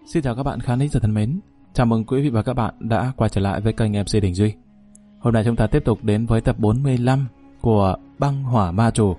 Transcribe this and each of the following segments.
Xin chào các bạn khán thính giả thân mến. Chào mừng quý vị và các bạn đã quay trở lại với kênh MC Đình Duy. Hôm nay chúng ta tiếp tục đến với tập 45 của Băng Hỏa Ma Chủ.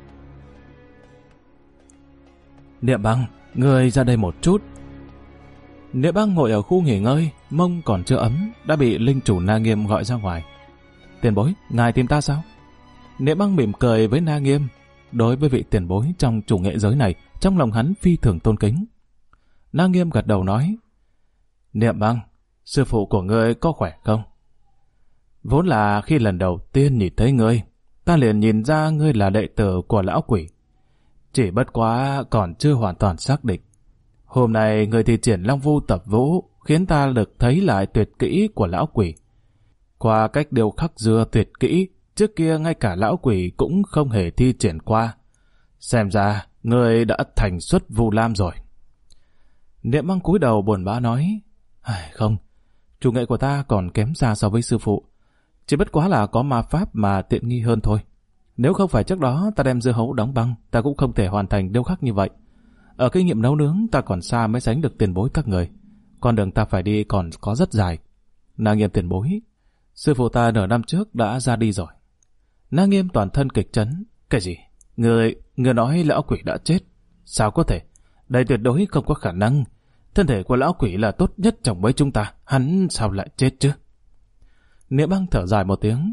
Niệm Băng, ngươi ra đây một chút. Niệm Băng ngồi ở khu nghỉ ngơi, mông còn chưa ấm, đã bị linh chủ Na Nghiêm gọi ra ngoài. Tiền bối, ngài tìm ta sao? Niệm Băng mỉm cười với Na Nghiêm. Đối với vị tiền bối trong chủ nghệ giới này, trong lòng hắn phi thường tôn kính. Na Nghiêm gật đầu nói: Niệm Băng, sư phụ của ngươi có khỏe không? Vốn là khi lần đầu tiên nhìn thấy ngươi, ta liền nhìn ra ngươi là đệ tử của lão quỷ. Chỉ bất quá còn chưa hoàn toàn xác định. Hôm nay ngươi thi triển Long Vu tập vũ, khiến ta được thấy lại tuyệt kỹ của lão quỷ. Qua cách điêu khắc dưa tuyệt kỹ, trước kia ngay cả lão quỷ cũng không hề thi triển qua. Xem ra, ngươi đã thành xuất Vu Lam rồi. Niệm Băng cúi đầu buồn bã nói: Không, chủ nghệ của ta còn kém xa so với sư phụ. Chỉ bất quá là có ma pháp mà tiện nghi hơn thôi. Nếu không phải trước đó ta đem dưa hấu đóng băng, ta cũng không thể hoàn thành điêu khắc như vậy. Ở kinh nghiệm nấu nướng ta còn xa mới sánh được tiền bối các người. Con đường ta phải đi còn có rất dài. Na Nghiêm tiền bối, sư phụ ta nửa năm trước đã ra đi rồi. Na Nghiêm toàn thân kịch chấn. Cái gì? Người nói lão quỷ đã chết? Sao có thể? Đây tuyệt đối không có khả năng. Thân thể của lão quỷ là tốt nhất trong mấy chúng ta, hắn sao lại chết chứ? Niệm Băng thở dài một tiếng.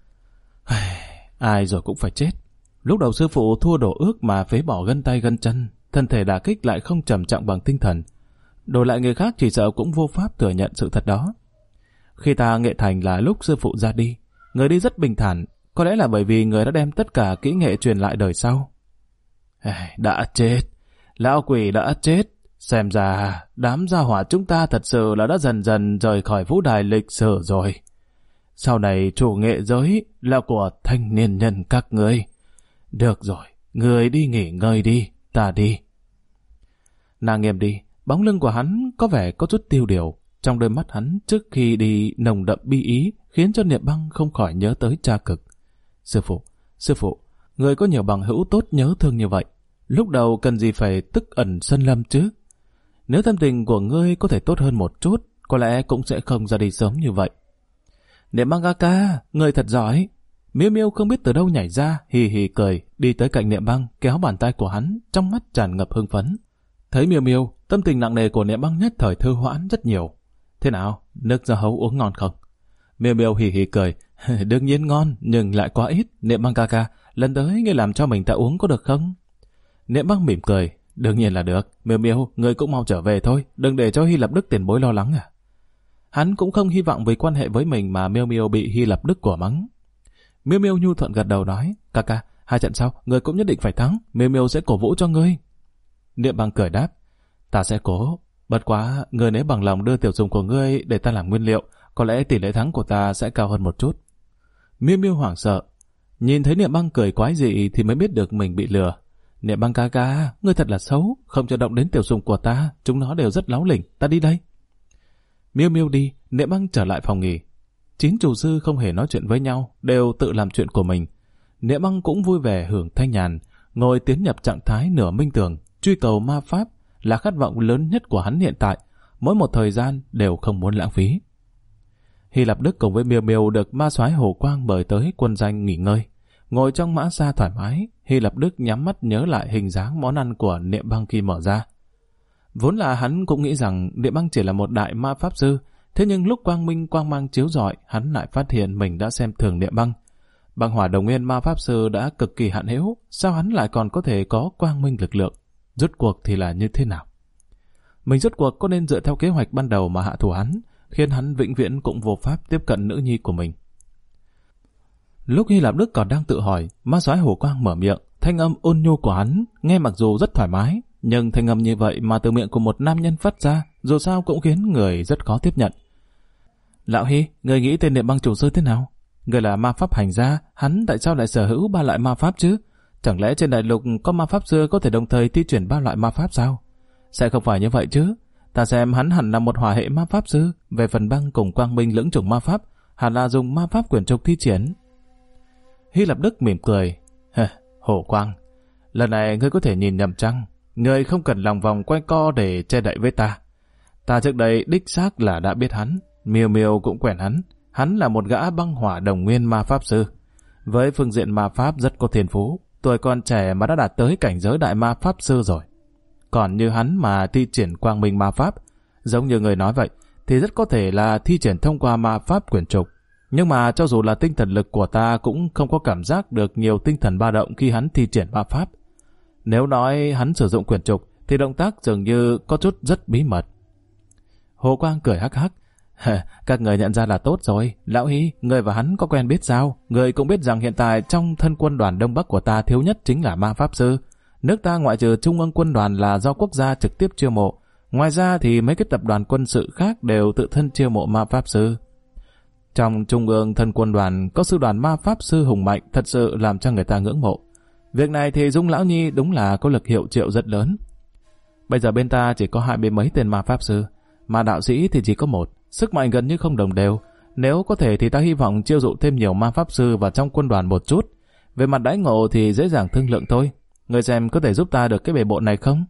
Ai rồi cũng phải chết. Lúc đầu sư phụ thua đổ ước mà phế bỏ gân tay gân chân, thân thể đả kích lại không trầm trọng bằng tinh thần. Đổi lại người khác chỉ sợ cũng vô pháp thừa nhận sự thật đó. Khi ta nghệ thành là lúc sư phụ ra đi, người đi rất bình thản, có lẽ là bởi vì người đã đem tất cả kỹ nghệ truyền lại đời sau. Đã chết, lão quỷ đã chết. Xem ra đám gia hỏa chúng ta thật sự là đã dần dần rời khỏi vũ đài lịch sử rồi. Sau này chủ nghệ giới là của thanh niên nhân các ngươi. Được rồi, ngươi đi nghỉ ngơi đi, ta đi. Na Nghiêm đi, bóng lưng của hắn có vẻ có chút tiêu điều. Trong đôi mắt hắn trước khi đi nồng đậm bi ý, khiến cho Niệm Băng không khỏi nhớ tới Cha Cực. Sư phụ, người có nhiều bằng hữu tốt nhớ thương như vậy. Lúc đầu cần gì phải tức ẩn sân lâm chứ? Nếu tâm tình của ngươi có thể tốt hơn một chút, có lẽ cũng sẽ không ra đi sớm như vậy. Niệm Băng ca, ngươi thật giỏi. Miêu Miêu không biết từ đâu nhảy ra, hì hì cười, đi tới cạnh Niệm Băng, kéo bàn tay của hắn, trong mắt tràn ngập hưng phấn. Thấy Miêu Miêu, tâm tình nặng nề của Niệm Băng nhất thời thư hoãn rất nhiều. Thế nào, nước dưa hấu uống ngon không? Miêu Miêu hì hì cười, đương nhiên ngon, nhưng lại quá ít. Niệm Băng ca, lần tới ngươi làm cho mình ta uống có được không? Niệm Băng mỉm cười, đương nhiên là được. Miêu Miêu, ngươi cũng mau trở về thôi, đừng để cho Hy Lập Đức tiền bối lo lắng à. Hắn cũng không hy vọng vì quan hệ với mình mà Miêu Miêu bị Hy Lập Đức của mắng. Miêu Miêu nhu thuận gật đầu nói: Ca, 2 trận sau ngươi cũng nhất định phải thắng, Miêu Miêu sẽ cổ vũ cho ngươi. Niệm Băng cười đáp: Ta sẽ cố, bất quá ngươi nếu bằng lòng đưa tiểu dùng của ngươi để ta làm nguyên liệu, có lẽ tỷ lệ thắng của ta sẽ cao hơn một chút. Miêu Miêu hoảng sợ, nhìn thấy Niệm Băng cười quái dị thì mới biết được mình bị lừa. Niệm Băng ca, ngươi thật là xấu, không cho động đến tiểu sùng của ta, chúng nó đều rất láo lỉnh, ta đi đây. Miêu Miêu đi, Niệm Băng trở lại phòng nghỉ. 9 chủ sư không hề nói chuyện với nhau, đều tự làm chuyện của mình. Niệm Băng cũng vui vẻ hưởng thanh nhàn, ngồi tiến nhập trạng thái nửa minh tưởng, truy cầu ma pháp là khát vọng lớn nhất của hắn hiện tại, mỗi một thời gian đều không muốn lãng phí. Hy Lập Đức cùng với Miêu Miêu được ma soái Hồ Quang mời tới quân doanh nghỉ ngơi. Ngồi trong mã xa thoải mái, Hy Lập Đức nhắm mắt nhớ lại hình dáng món ăn của Niệm Băng khi mở ra. Vốn là hắn cũng nghĩ rằng Niệm Băng chỉ là một đại ma pháp sư, thế nhưng lúc quang minh quang mang chiếu rọi, hắn lại phát hiện mình đã xem thường Niệm Băng. Băng hỏa đồng nguyên ma pháp sư đã cực kỳ hạn hữu, sao hắn lại còn có thể có quang minh lực lượng? Rốt cuộc thì là như thế nào? Mình rốt cuộc có nên dựa theo kế hoạch ban đầu mà hạ thủ hắn, khiến hắn vĩnh viễn cũng vô pháp tiếp cận nữ nhi của mình? Lúc Hy Lạp Đức còn đang tự hỏi, ma soái Hồ Quang mở miệng, thanh âm ôn nhu của hắn nghe mặc dù rất thoải mái, nhưng thanh âm như vậy mà từ miệng của một nam nhân phát ra, dù sao cũng khiến người rất khó tiếp nhận. Lão Hy, người nghĩ tên Niệm Băng chủ sư thế nào? Người là ma pháp hành gia, hắn tại sao lại sở hữu 3 loại ma pháp chứ? Chẳng lẽ trên đại lục có ma pháp sư có thể đồng thời thi triển 3 loại ma pháp sao? Sẽ không phải như vậy chứ? Ta xem hắn hẳn là một hỏa hệ ma pháp sư, về phần băng cùng quang minh lưỡng chủng ma pháp, hẳn là dùng ma pháp quyển trục thi triển. Hy Lập Đức mỉm cười, Hồ Quang, lần này ngươi có thể nhìn nhầm chăng? Ngươi không cần lòng vòng quay co để che đậy với ta. Ta trước đây đích xác là đã biết hắn, Miêu Miêu cũng quen hắn. Hắn là một gã băng hỏa đồng nguyên ma pháp sư. Với phương diện ma pháp rất có thiên phú, tuổi còn trẻ mà đã đạt tới cảnh giới đại ma pháp sư rồi. Còn như hắn mà thi triển quang minh ma pháp, giống như người nói vậy, thì rất có thể là thi triển thông qua ma pháp quyển trục. Nhưng mà cho dù là tinh thần lực của ta cũng không có cảm giác được nhiều tinh thần ba động khi hắn thi triển ma pháp. Nếu nói hắn sử dụng quyển trục, thì động tác dường như có chút rất bí mật. Hồ Quang cười hắc hắc. Các người nhận ra là tốt rồi. Lão Hy, người và hắn có quen biết sao? Người cũng biết rằng hiện tại trong thân quân đoàn Đông Bắc của ta thiếu nhất chính là ma pháp sư. Nước ta ngoại trừ Trung ương quân đoàn là do quốc gia trực tiếp chiêu mộ. Ngoài ra thì mấy cái tập đoàn quân sự khác đều tự thân chiêu mộ ma pháp sư. Trong Trung ương thân quân đoàn có sư đoàn ma pháp sư hùng mạnh, thật sự làm cho người ta ngưỡng mộ. Việc này thì Dung Lão Nhi đúng là có lực hiệu triệu rất lớn. Bây giờ bên ta chỉ có 20 mấy tên ma pháp sư, mà đạo sĩ thì chỉ có 1, sức mạnh gần như không đồng đều. Nếu có thể thì ta hy vọng chiêu dụ thêm nhiều ma pháp sư vào trong quân đoàn một chút. Về mặt đãi ngộ thì dễ dàng thương lượng thôi. Người xem có thể giúp ta được cái bề bộ này không?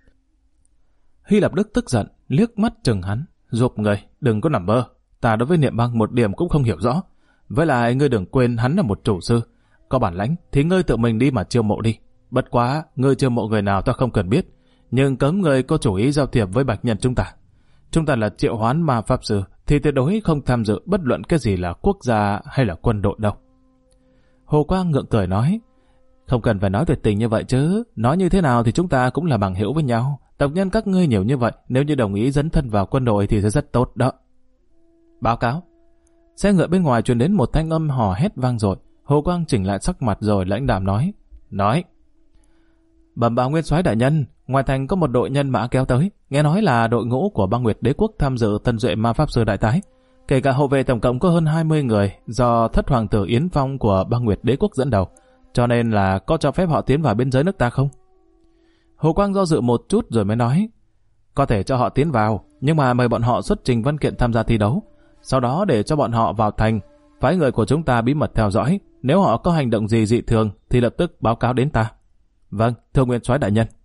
Hy Lập Đức tức giận, liếc mắt chừng hắn. Giục người, đừng có nằm mơ. Ta đối với Niệm Băng một điểm cũng không hiểu rõ. Với lại ngươi đừng quên hắn là một chủ sư. Có bản lãnh thì ngươi tự mình đi mà chiêu mộ đi. Bất quá, ngươi chiêu mộ người nào ta không cần biết. Nhưng cấm ngươi có chủ ý giao thiệp với Bạch Nhân chúng ta. Chúng ta là triệu hoán ma pháp sư thì tuyệt đối không tham dự bất luận cái gì là quốc gia hay là quân đội đâu. Hồ Quang ngượng cười nói, không cần phải nói tuyệt tình như vậy chứ. Nói như thế nào thì chúng ta cũng là bằng hữu với nhau. Tộc nhân các ngươi nhiều như vậy, nếu như đồng ý dấn thân vào quân đội thì sẽ rất tốt đó. Báo cáo. Xe ngựa bên ngoài truyền đến một thanh âm hò hét vang dội. Hồ Quang chỉnh lại sắc mặt rồi lãnh đạm nói. Bẩm báo Nguyên Soái đại nhân, ngoài thành có một đội nhân mã kéo tới, nghe nói là đội ngũ của Băng Nguyệt Đế Quốc tham dự tân duệ ma pháp sư đại tái. Kể cả hộ vệ tổng cộng có hơn 20 người do thất hoàng tử Yến Phong của Băng Nguyệt Đế Quốc dẫn đầu. Cho nên là có cho phép họ tiến vào biên giới nước ta không? Hồ Quang do dự một chút rồi mới nói, có thể cho họ tiến vào, nhưng mà mời bọn họ xuất trình văn kiện tham gia thi đấu. Sau đó để cho bọn họ vào thành, phái người của chúng ta bí mật theo dõi. Nếu họ có hành động gì dị thường thì lập tức báo cáo đến ta. Vâng, thưa Nguyên Soái đại nhân.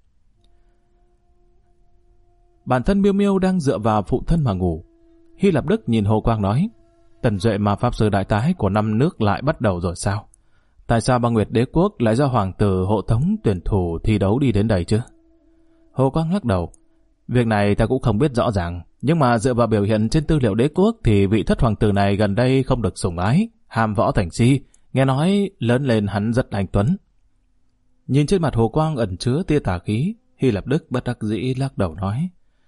Bản thân Miêu Miêu đang dựa vào phụ thân mà ngủ. Hy Lập Đức nhìn Hồ Quang nói, tần duệ ma pháp sư đại tái của 5 nước lại bắt đầu rồi sao? Tại sao Băng Nguyệt Đế Quốc lại do hoàng tử hộ tống tuyển thủ thi đấu đi đến đây chứ? Hồ Quang lắc đầu. Việc này ta cũng không biết rõ ràng, nhưng mà dựa vào biểu hiện trên tư liệu đế quốc thì vị thất hoàng tử này gần đây không được sủng ái, ham võ thành si, nghe nói lớn lên hắn rất anh tuấn. Nhìn trên mặt Hồ Quang ẩn chứa tia tà khí, Hy Lập Đức bất đắc dĩ lắc đầu nói,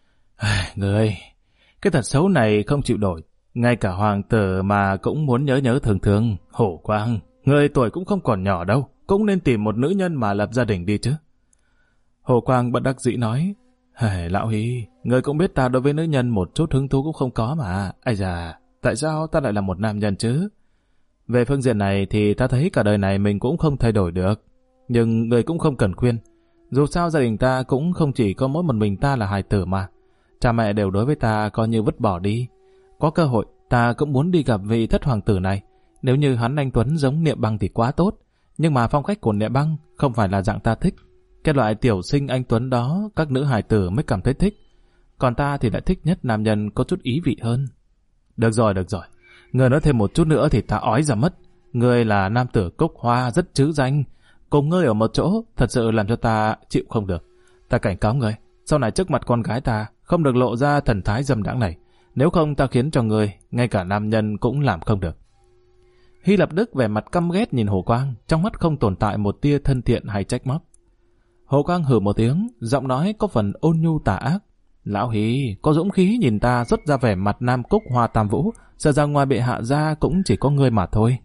người, cái tật xấu này không chịu đổi, ngay cả hoàng tử mà cũng muốn nhớ thường thường. Hồ Quang, người tuổi cũng không còn nhỏ đâu, cũng nên tìm một nữ nhân mà lập gia đình đi chứ. Hồ Quang bất đắc dĩ nói, Lão Hy, người cũng biết ta đối với nữ nhân một chút hứng thú cũng không có mà. Ây da, tại sao ta lại là một nam nhân chứ? Về phương diện này thì ta thấy cả đời này mình cũng không thay đổi được. Nhưng người cũng không cần khuyên. Dù sao gia đình ta cũng không chỉ có mỗi một mình ta là hài tử mà. Cha mẹ đều đối với ta coi như vứt bỏ đi. Có cơ hội ta cũng muốn đi gặp vị thất hoàng tử này. Nếu như hắn anh tuấn giống Niệm Băng thì quá tốt. Nhưng mà phong cách của Niệm Băng không phải là dạng ta thích. Cái loại tiểu sinh anh tuấn đó các nữ hài tử mới cảm thấy thích. Còn ta thì lại thích nhất nam nhân có chút ý vị hơn. Được rồi. Người nói thêm một chút nữa thì ta ói ra mất. Người là nam tử Cúc Hoa rất trứ danh. Cùng ngươi ở một chỗ thật sự làm cho ta chịu không được. Ta cảnh cáo ngươi, sau này trước mặt con gái ta không được lộ ra thần thái dâm đãng này. Nếu không ta khiến cho ngươi ngay cả nam nhân cũng làm không được. Hy Lập Đức vẻ mặt căm ghét nhìn Hồ Quang, trong mắt không tồn tại một tia thân thiện hay trách móc. Hồ Quang hừ một tiếng, giọng nói có phần ôn nhu tà ác. Lão Hí, có dũng khí nhìn ta xuất ra vẻ mặt Nam Cúc Hoa Tam Vũ, sợ ra ngoài bệ hạ ra cũng chỉ có ngươi mà thôi.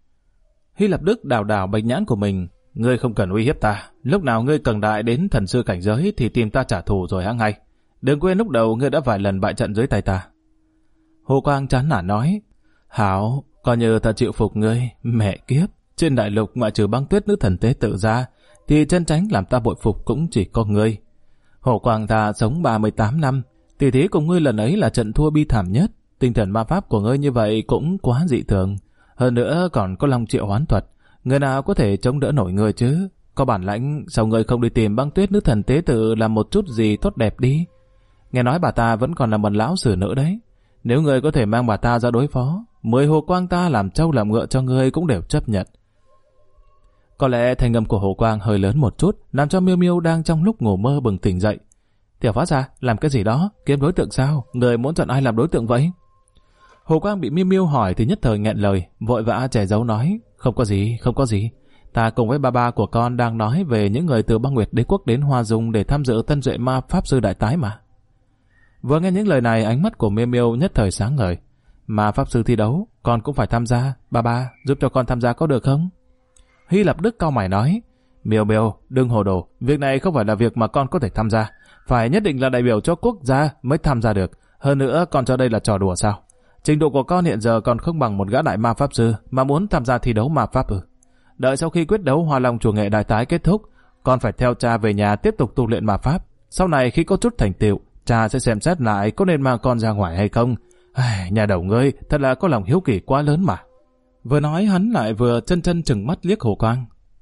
Hy Lập Đức đảo đảo bạch nhãn của mình. Ngươi không cần uy hiếp ta. Lúc nào ngươi cường đại đến thần sư cảnh giới thì tìm ta trả thù rồi hả ngay. Đừng quên lúc đầu ngươi đã vài lần bại trận dưới tay ta. Hồ Quang chán nản nói, Hảo, coi như ta chịu phục ngươi. Mẹ kiếp, trên đại lục ngoại trừ Băng Tuyết nữ thần tế tự ra thì chân tránh làm ta bội phục cũng chỉ có ngươi. Hồ Quang ta sống 38 năm, tỷ thí cùng ngươi lần ấy là trận thua bi thảm nhất. Tinh thần ma pháp của ngươi như vậy cũng quá dị thường. Hơn nữa còn có Long Triệu hoán thuật. Người nào có thể chống đỡ nổi ngươi chứ? Có bản lãnh, sao ngươi không đi tìm Băng Tuyết nữ thần tế tự làm một chút gì tốt đẹp đi? Nghe nói bà ta vẫn còn là một lão sử nữ đấy. Nếu ngươi có thể mang bà ta ra đối phó, 10 Hồ Quang ta làm trâu làm ngựa cho ngươi cũng đều chấp nhận. Có lẽ thanh âm của Hồ Quang hơi lớn một chút, làm cho Miêu Miêu đang trong lúc ngủ mơ bừng tỉnh dậy. Tiểu Phá Gia, làm cái gì đó, kiếm đối tượng sao? Người muốn chọn ai làm đối tượng vậy? Hồ Quang bị Miêu Miêu hỏi thì nhất thời nghẹn lời, vội vã che giấu nói, không có gì. Ta cùng với ba của con đang nói về những người từ Băng Nguyệt Đế Quốc đến Hoa Dung để tham dự tân duệ ma pháp sư đại tái mà. Vừa nghe những lời này, ánh mắt của Miêu Miêu nhất thời sáng ngời. Mà pháp sư thi đấu, con cũng phải tham gia, ba giúp cho con tham gia có được không? Hy Lạp Đức cau mày nói, Miêu Miêu, đừng hồ đồ, việc này không phải là việc mà con có thể tham gia, phải nhất định là đại biểu cho quốc gia mới tham gia được. Hơn nữa, con cho đây là trò đùa sao? Trình độ của con hiện giờ còn không bằng một gã đại ma pháp sư mà muốn tham gia thi đấu ma pháp ư? Đợi sau khi quyết đấu Hoa Long chủ nghệ đại tái kết thúc, con phải theo cha về nhà tiếp tục tu luyện ma pháp. Sau này khi có chút thành tựu, cha sẽ xem xét lại có nên mang con ra ngoài hay không. Nhà đầu ngươi thật là có lòng hiếu kỳ quá lớn mà. Vừa nói hắn lại vừa chân chừng mắt liếc Hồ Quang.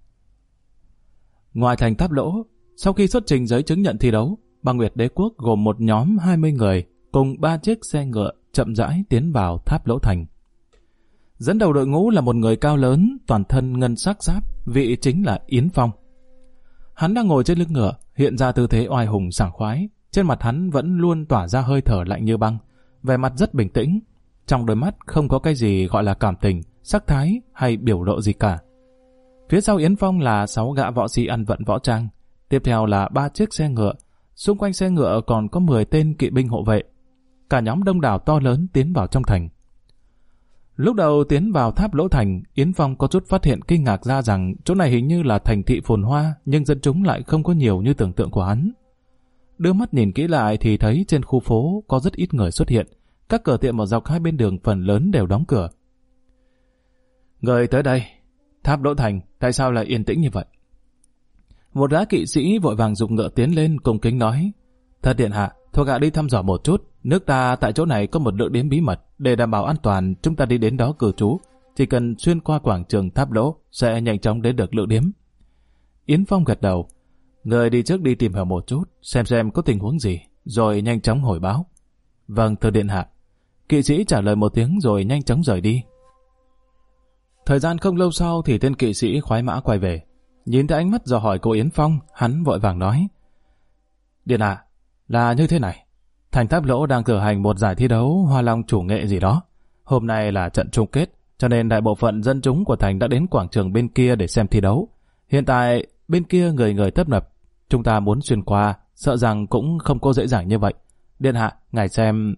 Ngoài thành Tháp Lỗ, sau khi xuất trình giấy chứng nhận thi đấu, Băng Nguyệt Đế Quốc gồm một nhóm 20 người cùng 3 chiếc xe ngựa chậm rãi tiến vào Tháp Lỗ thành. Dẫn đầu đội ngũ là một người cao lớn, toàn thân ngân sắc giáp, vị chính là Yến Phong. Hắn đang ngồi trên lưng ngựa, hiện ra tư thế oai hùng sảng khoái, trên mặt hắn vẫn luôn tỏa ra hơi thở lạnh như băng, vẻ mặt rất bình tĩnh, trong đôi mắt không có cái gì gọi là cảm tình, sắc thái hay biểu lộ gì cả. Phía sau Yến Phong là 6 gã võ sĩ ăn vận võ trang, tiếp theo là 3 chiếc xe ngựa, xung quanh xe ngựa còn có 10 tên kỵ binh hộ vệ. Cả nhóm đông đảo to lớn tiến vào trong thành. Lúc đầu tiến vào Tháp Lỗ thành, Yến Phong có chút phát hiện kinh ngạc ra rằng chỗ này hình như là thành thị phồn hoa, nhưng dân chúng lại không có nhiều như tưởng tượng của hắn. Đưa mắt nhìn kỹ lại thì thấy trên khu phố có rất ít người xuất hiện, các cửa tiệm ở dọc hai bên đường phần lớn đều đóng cửa. Người tới đây, Tháp Lỗ thành, tại sao lại yên tĩnh như vậy? Một gã kỵ sĩ vội vàng giục ngựa tiến lên cung kính nói, Thật điện hạ, thuộc hạ đi thăm dò một chút, nước ta tại chỗ này có một địa điểm bí mật, để đảm bảo an toàn chúng ta đi đến đó cư trú, chỉ cần xuyên qua quảng trường Tháp Lỗ sẽ nhanh chóng đến được địa điểm. Yến Phong gật đầu, người đi trước đi tìm hiểu một chút, xem có tình huống gì, rồi nhanh chóng hồi báo. Vâng, thưa điện hạ. Kỵ sĩ trả lời một tiếng rồi nhanh chóng rời đi. Thời gian không lâu sau thì tên kỵ sĩ khoái mã quay về. Nhìn thấy ánh mắt dò hỏi của Yến Phong, hắn vội vàng nói, Điện hạ, là như thế này. Thành Tháp Lỗ đang cử hành một giải thi đấu Hoa Long chủ nghệ gì đó. Hôm nay là trận chung kết, cho nên đại bộ phận dân chúng của thành đã đến quảng trường bên kia để xem thi đấu. Hiện tại, bên kia người tấp nập. Chúng ta muốn xuyên qua, sợ rằng cũng không có dễ dàng như vậy. Điện hạ, ngài xem...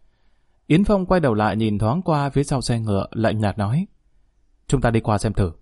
Yến Phong quay đầu lại nhìn thoáng qua phía sau xe ngựa, lạnh nhạt nói, chúng ta đi qua xem thử.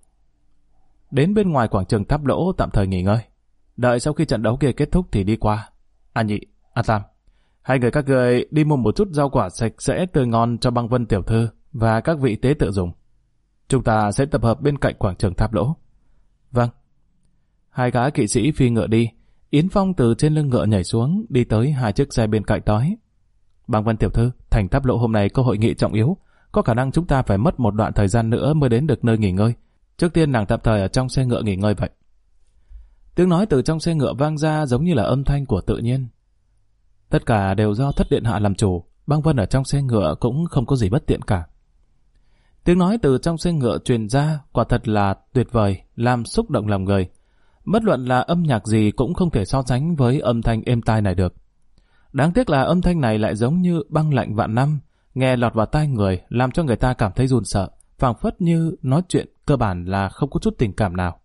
Đến bên ngoài quảng trường Tháp Lỗ tạm thời nghỉ ngơi. Đợi sau khi trận đấu kia kết thúc thì đi qua. An Nhị, An Tam, hai người các người đi mua một chút rau quả sạch sẽ tươi ngon cho Băng Vân tiểu thư và các vị tế tự dùng. Chúng ta sẽ tập hợp bên cạnh quảng trường Tháp Lỗ. Vâng. Hai gã kỵ sĩ phi ngựa đi. Yến Phong từ trên lưng ngựa nhảy xuống, đi tới hai chiếc xe bên cạnh nói, Băng Vân tiểu thư, thành Tháp Lỗ hôm nay có hội nghị trọng yếu, có khả năng chúng ta phải mất một đoạn thời gian nữa mới đến được nơi nghỉ ngơi. Trước tiên nàng tạm thời ở trong xe ngựa nghỉ ngơi vậy. Tiếng nói từ trong xe ngựa vang ra giống như là âm thanh của tự nhiên. Tất cả đều do thất điện hạ làm chủ, Băng Vân ở trong xe ngựa cũng không có gì bất tiện cả. Tiếng nói từ trong xe ngựa truyền ra quả thật là tuyệt vời, làm xúc động lòng người. Bất luận là âm nhạc gì cũng không thể so sánh với âm thanh êm tai này được. Đáng tiếc là âm thanh này lại giống như băng lạnh vạn năm, nghe lọt vào tai người làm cho người ta cảm thấy run sợ, phảng phất như nói chuyện cơ bản là không có chút tình cảm nào.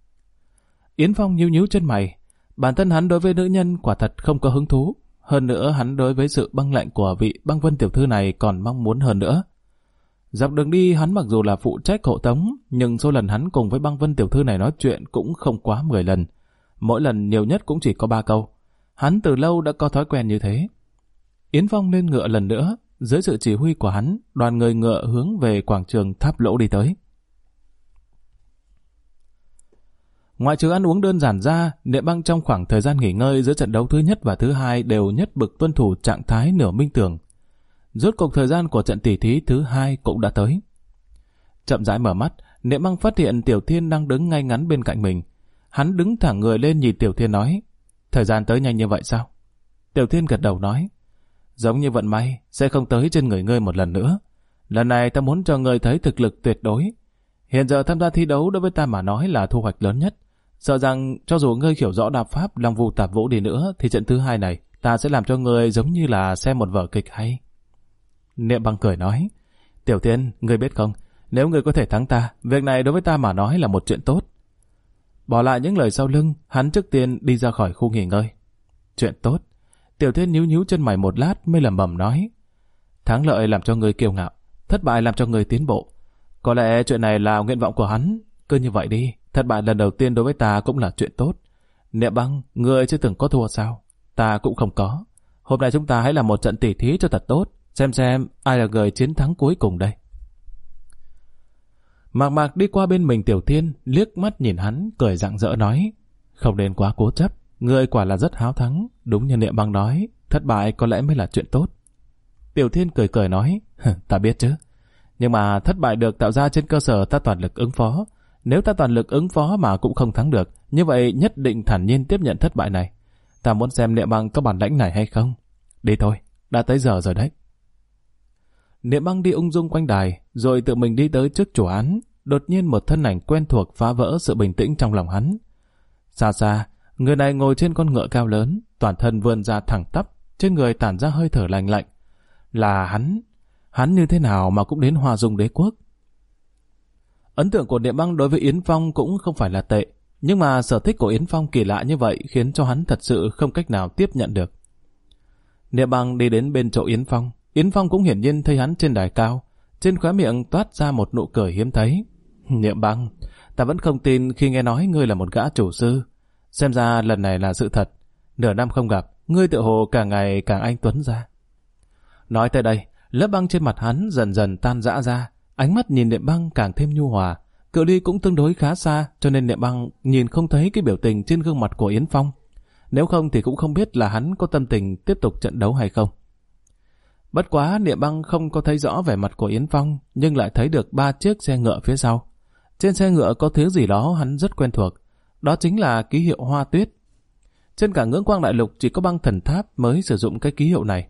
Yến Phong nhíu nhíu chân mày, bản thân hắn đối với nữ nhân quả thật không có hứng thú, hơn nữa hắn đối với sự băng lạnh của vị Băng Vân tiểu thư này còn mong muốn hơn nữa. Dọc đường đi hắn mặc dù là phụ trách hộ tống, nhưng số lần hắn cùng với Băng Vân tiểu thư này nói chuyện cũng không quá 10 lần, mỗi lần nhiều nhất cũng chỉ có 3 câu. Hắn từ lâu đã có thói quen như thế. Yến Phong lên ngựa lần nữa, dưới sự chỉ huy của hắn, đoàn người ngựa hướng về quảng trường Tháp Lỗ đi tới. Ngoại trừ ăn uống đơn giản ra, Niệm Băng trong khoảng thời gian nghỉ ngơi giữa trận đấu thứ nhất và thứ hai đều nhất bực tuân thủ trạng thái nửa minh tưởng. Rốt cuộc thời gian của trận tỉ thí thứ hai cũng đã tới. Chậm rãi mở mắt, Niệm Băng phát hiện Tiểu Thiên đang đứng ngay ngắn bên cạnh mình. Hắn đứng thẳng người lên nhìn Tiểu Thiên nói, thời gian tới nhanh như vậy sao? Tiểu Thiên gật đầu nói, giống như vận may sẽ không tới trên người ngươi một lần nữa. Lần này ta muốn cho ngươi thấy thực lực tuyệt đối. Hiện giờ tham gia thi đấu đối với ta mà nói là thu hoạch lớn nhất. Sợ rằng cho dù ngươi hiểu rõ đạp pháp Long Vu Tạp Vũ đi nữa thì trận thứ 2 này ta sẽ làm cho ngươi giống như là xem một vở kịch hay. Niệm Băng cười nói, Tiểu Thiên, ngươi biết không, nếu ngươi có thể thắng ta, việc này đối với ta mà nói là một chuyện tốt. Bỏ lại những lời sau lưng, hắn trước tiên đi ra khỏi khu nghỉ ngơi. Chuyện tốt. Tiểu Thiên nhíu nhíu chân mày một lát mới lẩm bẩm nói, thắng lợi làm cho ngươi kiêu ngạo, thất bại làm cho ngươi tiến bộ. Có lẽ chuyện này là nguyện vọng của hắn, cứ như vậy đi, thất bại lần đầu tiên đối với ta cũng là chuyện tốt. Niệm Băng, ngươi chưa từng có thua sao? Ta cũng không có. Hôm nay chúng ta hãy làm một trận tỉ thí cho thật tốt, xem ai là người chiến thắng cuối cùng đây. Mạc Mạc đi qua bên mình Tiểu Thiên, liếc mắt nhìn hắn, cười rạng rỡ nói, không nên quá cố chấp, ngươi quả là rất háo thắng, đúng như Niệm Băng nói, thất bại có lẽ mới là chuyện tốt. Tiểu Thiên cười cười nói, ta biết chứ, nhưng mà thất bại được tạo ra trên cơ sở ta toàn lực ứng phó. Nếu ta toàn lực ứng phó mà cũng không thắng được, như vậy nhất định thản nhiên tiếp nhận thất bại này. Ta muốn xem Niệm Băng có bản lĩnh này hay không. Đi thôi, đã tới giờ rồi đấy. Niệm Băng đi ung dung quanh đài, rồi tự mình đi tới trước chủ án. Đột nhiên một thân ảnh quen thuộc phá vỡ sự bình tĩnh trong lòng hắn. Xa xa, người này ngồi trên con ngựa cao lớn, toàn thân vươn ra thẳng tắp, trên người tản ra hơi thở lạnh lạnh. Là hắn như thế nào mà cũng đến Hoa Dung Đế Quốc. Ấn tượng của Niệm Băng đối với Yến Phong cũng không phải là tệ, nhưng mà sở thích của Yến Phong kỳ lạ như vậy khiến cho hắn thật sự không cách nào tiếp nhận được. Niệm Băng đi đến bên chỗ Yến Phong cũng hiển nhiên thấy hắn trên đài cao, trên khóe miệng toát ra một nụ cười hiếm thấy. Niệm Băng, ta vẫn không tin khi nghe nói ngươi là một gã chủ sư. Xem ra lần này là sự thật. Nửa năm không gặp, ngươi tựa hồ càng ngày càng anh tuấn ra. Nói tới đây, lớp băng trên mặt hắn dần dần tan rã ra, ánh mắt nhìn Niệm Băng càng thêm nhu hòa. Cự ly cũng tương đối khá xa, cho nên Niệm Băng nhìn không thấy cái biểu tình trên gương mặt của Yến Phong. Nếu không thì cũng không biết là hắn có tâm tình tiếp tục trận đấu hay không. Bất quá Niệm Băng không có thấy rõ vẻ mặt của Yến Phong, nhưng lại thấy được 3 chiếc xe ngựa phía sau. Trên xe ngựa có thứ gì đó hắn rất quen thuộc, đó chính là ký hiệu Hoa Tuyết. Trên cả Ngưỡng Quang Đại Lục chỉ có Băng Thần Tháp mới sử dụng cái ký hiệu này.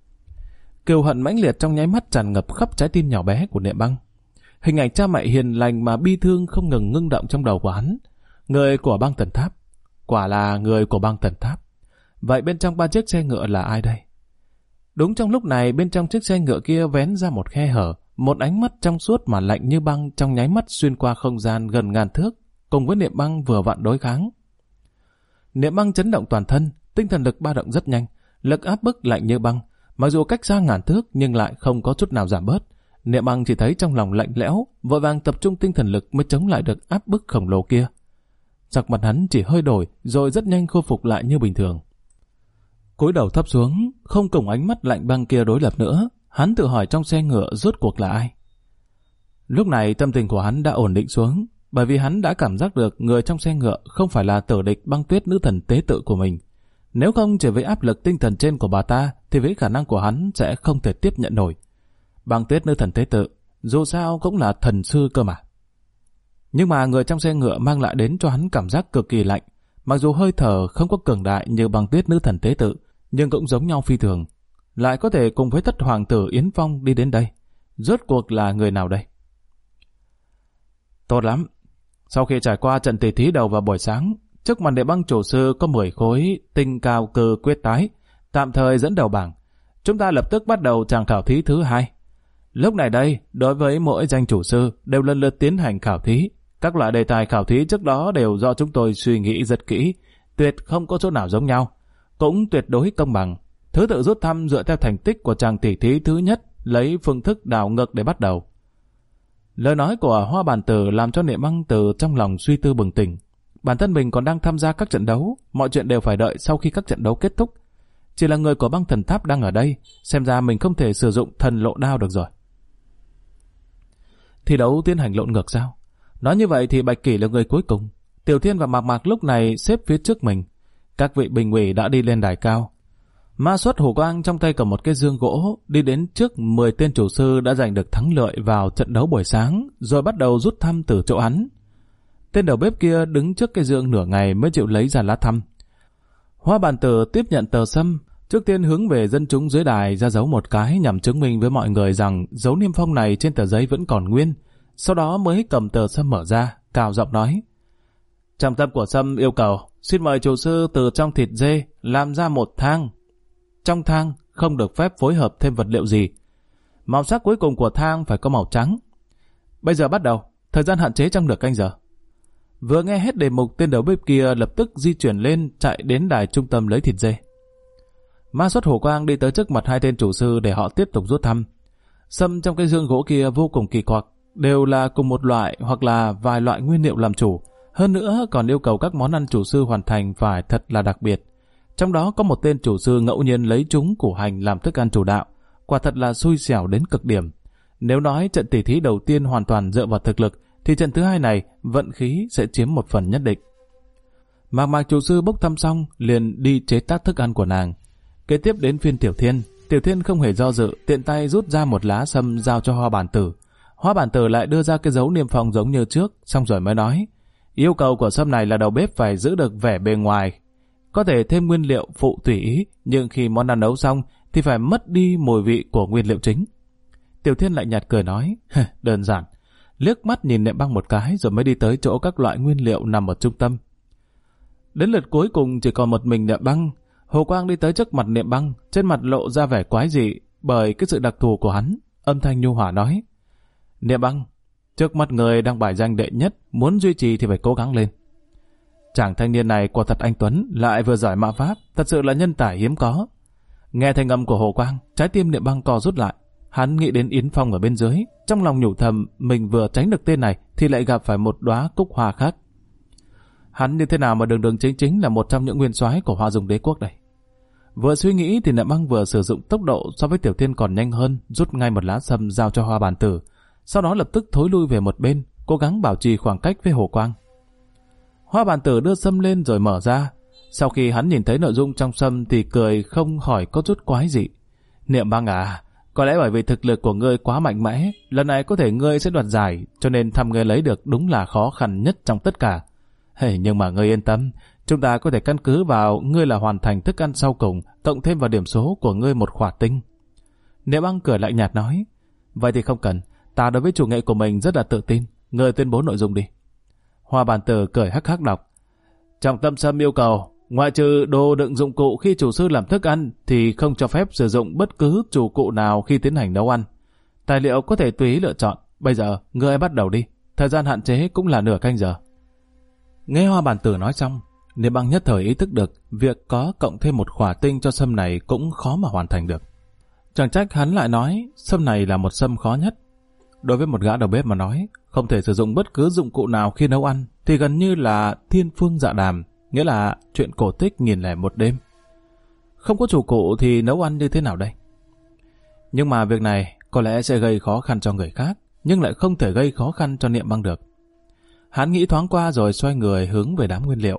Kiều hận mãnh liệt trong nháy mắt tràn ngập khắp trái tim nhỏ bé của Niệm Băng. Hình ảnh cha mẹ hiền lành mà bi thương không ngừng ngưng động trong đầu của hắn. Người của Băng Thần Tháp, quả là người của Băng Thần Tháp. Vậy bên trong 3 chiếc xe ngựa là ai đây? Đúng trong lúc này, bên trong chiếc xe ngựa kia vén ra một khe hở, một ánh mắt trong suốt mà lạnh như băng trong nháy mắt xuyên qua không gian gần ngàn thước, cùng với Niệm Băng vừa vặn đối kháng. Niệm Băng chấn động toàn thân, tinh thần lực ba động rất nhanh, lực áp bức lạnh như băng, mặc dù cách xa ngàn thước nhưng lại không có chút nào giảm bớt. Niệm Băng chỉ thấy trong lòng lạnh lẽo, vội vàng tập trung tinh thần lực mới chống lại được áp bức khổng lồ kia. Sắc mặt hắn chỉ hơi đổi, rồi rất nhanh khôi phục lại như bình thường. Cúi đầu thấp xuống, không cùng ánh mắt lạnh băng kia đối lập nữa, hắn tự hỏi trong xe ngựa rốt cuộc là ai. Lúc này tâm tình của hắn đã ổn định xuống, bởi vì hắn đã cảm giác được người trong xe ngựa không phải là tử địch Băng Tuyết nữ thần tế tự của mình. Nếu không chỉ với áp lực tinh thần trên của bà ta, thì với khả năng của hắn sẽ không thể tiếp nhận nổi. Băng Tuyết nữ thần tế tự, dù sao cũng là thần sư cơ mà. Nhưng mà người trong xe ngựa mang lại đến cho hắn cảm giác cực kỳ lạnh, mặc dù hơi thở không có cường đại như Băng Tuyết nữ thần tế tự, nhưng cũng giống nhau phi thường. Lại có thể cùng với Thất Hoàng tử Yến Phong đi đến đây. Rốt cuộc là người nào đây? Tốt lắm. Sau khi trải qua trận tỷ thí đầu vào buổi sáng, trước mặt Niệm Băng chủ sư có 10 khối tinh cao cơ quyết tái, tạm thời dẫn đầu bảng. Chúng ta lập tức bắt đầu tràng khảo thí thứ 2. Lúc này đây, đối với mỗi danh chủ sư đều lần lượt tiến hành khảo thí. Các loại đề tài khảo thí trước đó đều do chúng tôi suy nghĩ rất kỹ, tuyệt không có chỗ nào giống nhau, cũng tuyệt đối công bằng. Thứ tự rút thăm dựa theo thành tích của chàng tỷ thí thứ nhất, lấy phương thức đảo ngược để bắt đầu. Lời nói của Hoa Bản Tử làm cho Niệm Băng từ trong lòng suy tư bừng tỉnh. Bản thân mình còn đang tham gia các trận đấu, mọi chuyện đều phải đợi sau khi các trận đấu kết thúc. Chỉ là người của Băng Thần Tháp đang ở đây, xem ra mình không thể sử dụng thần lộ đao được rồi. Thi đấu tiến hành lộn ngược sao? Nói như vậy thì Bạch Kỷ là người cuối cùng. Tiểu Thiên và Mạc Mạc lúc này xếp phía trước mình. Các vị bình ủy đã đi lên đài cao. Ma Xuất Hổ Quang trong tay cầm một cái dương gỗ, đi đến trước 10 tên chủ sư đã giành được thắng lợi vào trận đấu buổi sáng, rồi bắt đầu rút thăm từ chỗ hắn. Tên đầu bếp kia đứng trước cái dương nửa ngày mới chịu lấy ra lá thăm. Hoa Bản Tử tiếp nhận tờ sâm, Trước tiên hướng về dân chúng dưới đài ra dấu một cái nhằm chứng minh với mọi người rằng dấu niêm phong này trên tờ giấy vẫn còn nguyên. Sau đó mới cầm tờ sâm mở ra, cao giọng nói: Trọng tâm của sâm yêu cầu xin mời chủ sư từ trong thịt dê làm ra một thang. Trong thang không được phép phối hợp thêm vật liệu gì. Màu sắc cuối cùng của thang phải có màu trắng. Bây giờ bắt đầu, thời gian hạn chế trong nửa canh giờ. Vừa nghe hết đề mục, tên đầu bếp kia lập tức di chuyển lên chạy đến đài trung tâm lấy thịt dê. Ma Xuất Hổ Quang đi tới trước mặt hai tên chủ sư để họ tiếp tục rút thăm. Sâm trong cái dương gỗ kia vô cùng kỳ quặc, đều là cùng một loại hoặc là vài loại nguyên liệu làm chủ. Hơn nữa còn yêu cầu các món ăn chủ sư hoàn thành phải thật là đặc biệt. Trong đó có một tên chủ sư ngẫu nhiên lấy trúng củ hành làm thức ăn chủ đạo. Quả thật là xui xẻo đến cực điểm. Nếu nói trận tỉ thí đầu tiên hoàn toàn dựa vào thực lực, thì trận thứ hai này vận khí sẽ chiếm một phần nhất định. Mạc chủ sư bốc thăm xong liền đi chế tác thức ăn của nàng. Kế tiếp đến phiên Tiểu Thiên. Tiểu Thiên không hề do dự, tiện tay rút ra một lá sâm giao cho Hoa Bản Tử. Hoa Bản Tử lại đưa ra cái dấu niêm phong giống như trước, xong rồi mới nói: Yêu cầu của sâm này là đầu bếp phải giữ được vẻ bề ngoài, có thể thêm nguyên liệu phụ tùy ý, nhưng khi món ăn nấu xong thì phải mất đi mùi vị của nguyên liệu chính. Tiểu Thiên lại nhạt cười nói: Đơn giản. Liếc mắt nhìn Niệm Băng một cái rồi mới đi tới chỗ các loại nguyên liệu nằm ở trung tâm. Đến lượt cuối cùng chỉ còn một mình Niệm Băng. Hồ Quang đi tới trước mặt Niệm Băng, trên mặt lộ ra vẻ quái dị bởi cái sự đặc thù của hắn. Âm thanh nhu hòa nói: Niệm Băng, trước mặt người đang bài danh đệ nhất, muốn duy trì thì phải cố gắng lên. Chàng thanh niên này quả thật anh tuấn, lại vừa giỏi mã pháp, thật sự là nhân tài hiếm có. Nghe thanh âm của Hồ Quang, trái tim Niệm Băng co rút lại. Hắn nghĩ đến Yến Phong ở bên dưới, trong lòng nhủ thầm mình vừa tránh được tên này thì lại gặp phải một đóa cúc hoa khác. Hắn như thế nào mà đường chính là một trong những nguyên soái của Hoa Dung Đế quốc đây. Vừa suy nghĩ thì Niệm Băng vừa sử dụng tốc độ so với Tiểu Thiên còn nhanh hơn, rút ngay một lá sâm giao cho Hoa Bản Tử, sau đó lập tức thối lui về một bên, cố gắng bảo trì khoảng cách với Hồ Quang. Hoa Bản Tử đưa sâm lên rồi mở ra. Sau khi hắn nhìn thấy nội dung trong sâm thì cười không hỏi có chút quái gì. Niệm Băng à, có lẽ bởi vì thực lực của ngươi quá mạnh mẽ, lần này có thể ngươi sẽ đoạt giải, cho nên thăm ngươi lấy được đúng là khó khăn nhất trong tất cả. Nhưng mà ngươi yên tâm, chúng ta có thể căn cứ vào ngươi là hoàn thành thức ăn sau cùng, cộng thêm vào điểm số của ngươi một khỏa tinh. Niệm Băng cười lạnh nhạt nói: Vậy thì không cần, ta đối với chủ nghệ của mình rất là tự tin, ngươi tuyên bố nội dung đi. Hoa Bản Tử cười hắc hắc đọc: Trọng tâm sâm yêu cầu, ngoại trừ đồ đựng dụng cụ khi chủ sư làm thức ăn thì không cho phép sử dụng bất cứ dụng cụ nào khi tiến hành nấu ăn. Tài liệu có thể tùy ý lựa chọn. Bây giờ ngươi bắt đầu đi, thời gian hạn chế cũng là nửa canh giờ. Nghe Hoa Bản Tử nói xong, Niệm Băng nhất thời ý thức được việc có cộng thêm một khỏa tinh cho sâm này cũng khó mà hoàn thành được. Chẳng trách hắn lại nói sâm này là một sâm khó nhất. Đối với một gã đầu bếp mà nói, không thể sử dụng bất cứ dụng cụ nào khi nấu ăn thì gần như là thiên phương dạ đàm, nghĩa là chuyện cổ tích 1001 đêm. Không có chủ cụ thì nấu ăn như thế nào đây? Nhưng mà việc này có lẽ sẽ gây khó khăn cho người khác, nhưng lại không thể gây khó khăn cho Niệm Băng được. Hắn nghĩ thoáng qua rồi xoay người hướng về đám nguyên liệu.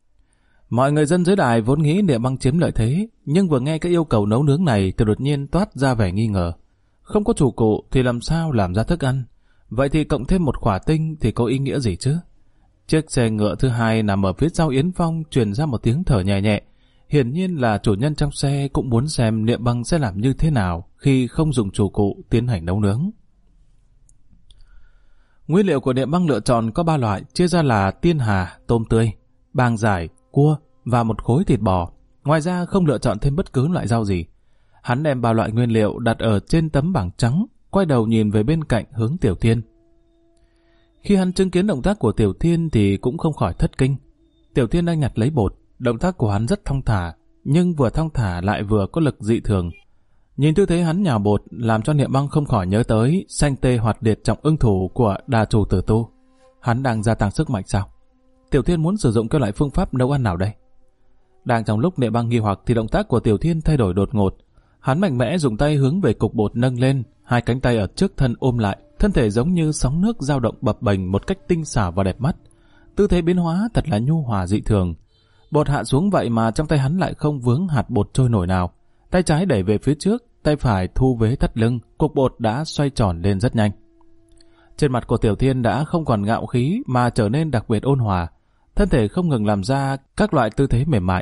Mọi người dân dưới đài vốn nghĩ Niệm Băng chiếm lợi thế, nhưng vừa nghe cái yêu cầu nấu nướng này thì đột nhiên toát ra vẻ nghi ngờ. Không có chủ cụ thì làm sao làm ra thức ăn? Vậy thì cộng thêm một khỏa tinh thì có ý nghĩa gì chứ? Chiếc xe ngựa thứ hai nằm ở phía sau Yến Phong truyền ra một tiếng thở nhẹ nhẹ. Hiển nhiên là chủ nhân trong xe cũng muốn xem Niệm Băng sẽ làm như thế nào khi không dùng chủ cụ tiến hành nấu nướng. Nguyên liệu của Niệm Băng lựa chọn có 3 loại, chia ra là tiên hà, tôm tươi, bàng giải, cua và một khối thịt bò. Ngoài ra không lựa chọn thêm bất cứ loại rau gì. Hắn đem 3 loại nguyên liệu đặt ở trên tấm bảng trắng, quay đầu nhìn về bên cạnh hướng Tiểu Thiên. Khi hắn chứng kiến động tác của Tiểu Thiên thì cũng không khỏi thất kinh. Tiểu Thiên đang nhặt lấy bột, động tác của hắn rất thong thả, nhưng vừa thong thả lại vừa có lực dị thường. Nhìn tư thế hắn nhào bột làm cho Niệm Băng không khỏi nhớ tới Sanh Tê Hoạt Điệt Trọng Ưng Thủ của Đà Chủ Tử Tu. Hắn đang gia tăng sức mạnh sao? Tiểu Thiên muốn sử dụng cái loại phương pháp nấu ăn nào đây? Đang trong lúc Niệm Băng nghi hoặc thì động tác của Tiểu Thiên thay đổi đột ngột. Hắn mạnh mẽ dùng tay hướng về cục bột nâng lên, hai cánh tay ở trước thân ôm lại, thân thể giống như sóng nước dao động bập bềnh một cách tinh xảo và đẹp mắt. Tư thế biến hóa thật là nhu hòa dị thường. Bột hạ xuống vậy mà trong tay hắn lại không vướng hạt bột trôi nổi nào. Tay trái đẩy về phía trước, tay phải thu vế thắt lưng, cục bột đã xoay tròn lên rất nhanh. Trên mặt của Tiểu Thiên đã không còn ngạo khí mà trở nên đặc biệt ôn hòa. Thân thể không ngừng làm ra các loại tư thế mềm mại,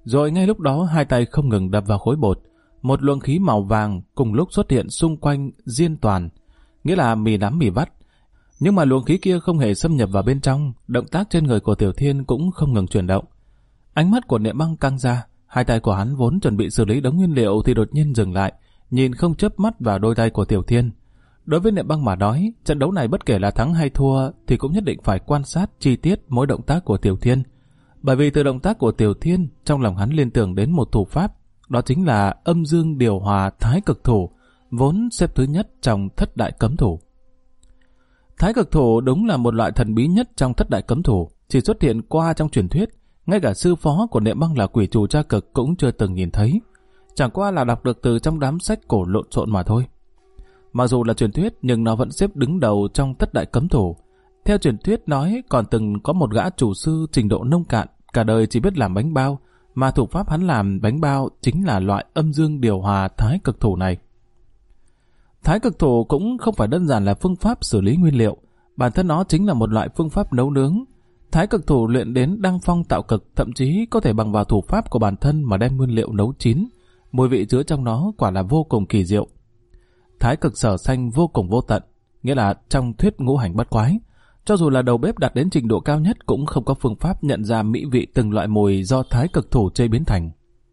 Rồi ngay lúc đó hai tay không ngừng đập vào khối bột. Một luồng khí màu vàng cùng lúc xuất hiện xung quanh diên toàn, nghĩa là mì nắm mì vắt. Nhưng mà luồng khí kia không hề xâm nhập vào bên trong, động tác trên người của Tiểu Thiên cũng không ngừng chuyển động. Ánh mắt của Niệm Băng căng ra, hai tay của hắn vốn chuẩn bị xử lý đống nguyên liệu thì đột nhiên dừng lại, nhìn không chớp mắt vào đôi tay của Tiểu Thiên. Đối với Niệm Băng mà nói, trận đấu này bất kể là thắng hay thua thì cũng nhất định phải quan sát chi tiết mỗi động tác của Tiểu Thiên. Bởi vì từ động tác của Tiểu Thiên, trong lòng hắn liên tưởng đến một thủ pháp, đó chính là âm dương điều hòa thái cực thủ, vốn xếp thứ nhất trong thất đại cấm thủ. Thái cực thủ đúng là một loại thần bí nhất trong thất đại cấm thủ, chỉ xuất hiện qua trong truyền thuyết, ngay cả sư phó của Niệm Băng là quỷ chủ tra cực cũng chưa từng nhìn thấy, chẳng qua là đọc được từ trong đám sách cổ lộn xộn mà thôi. Mặc dù là truyền thuyết nhưng nó vẫn xếp đứng đầu trong thất đại cấm thủ. Theo truyền thuyết nói còn từng có một gã chủ sư trình độ nông cạn, cả đời chỉ biết làm bánh bao, mà thủ pháp hắn làm bánh bao chính là loại âm dương điều hòa thái cực thủ này. Thái cực thủ cũng không phải đơn giản là phương pháp xử lý nguyên liệu, bản thân nó chính là một loại phương pháp nấu nướng. Thái cực thủ luyện đến đăng phong tạo cực, thậm chí có thể bằng vào thủ pháp của bản thân mà đem nguyên liệu nấu chín. Mùi vị chứa trong nó quả là vô cùng kỳ diệu. Thái cực sở sanh vô cùng vô tận, nghĩa là trong thuyết ngũ hành bát quái, cho dù là đầu bếp đạt đến trình độ cao nhất cũng không có phương pháp nhận ra mỹ vị từng loại mùi do thái cực thủ chế biến thành.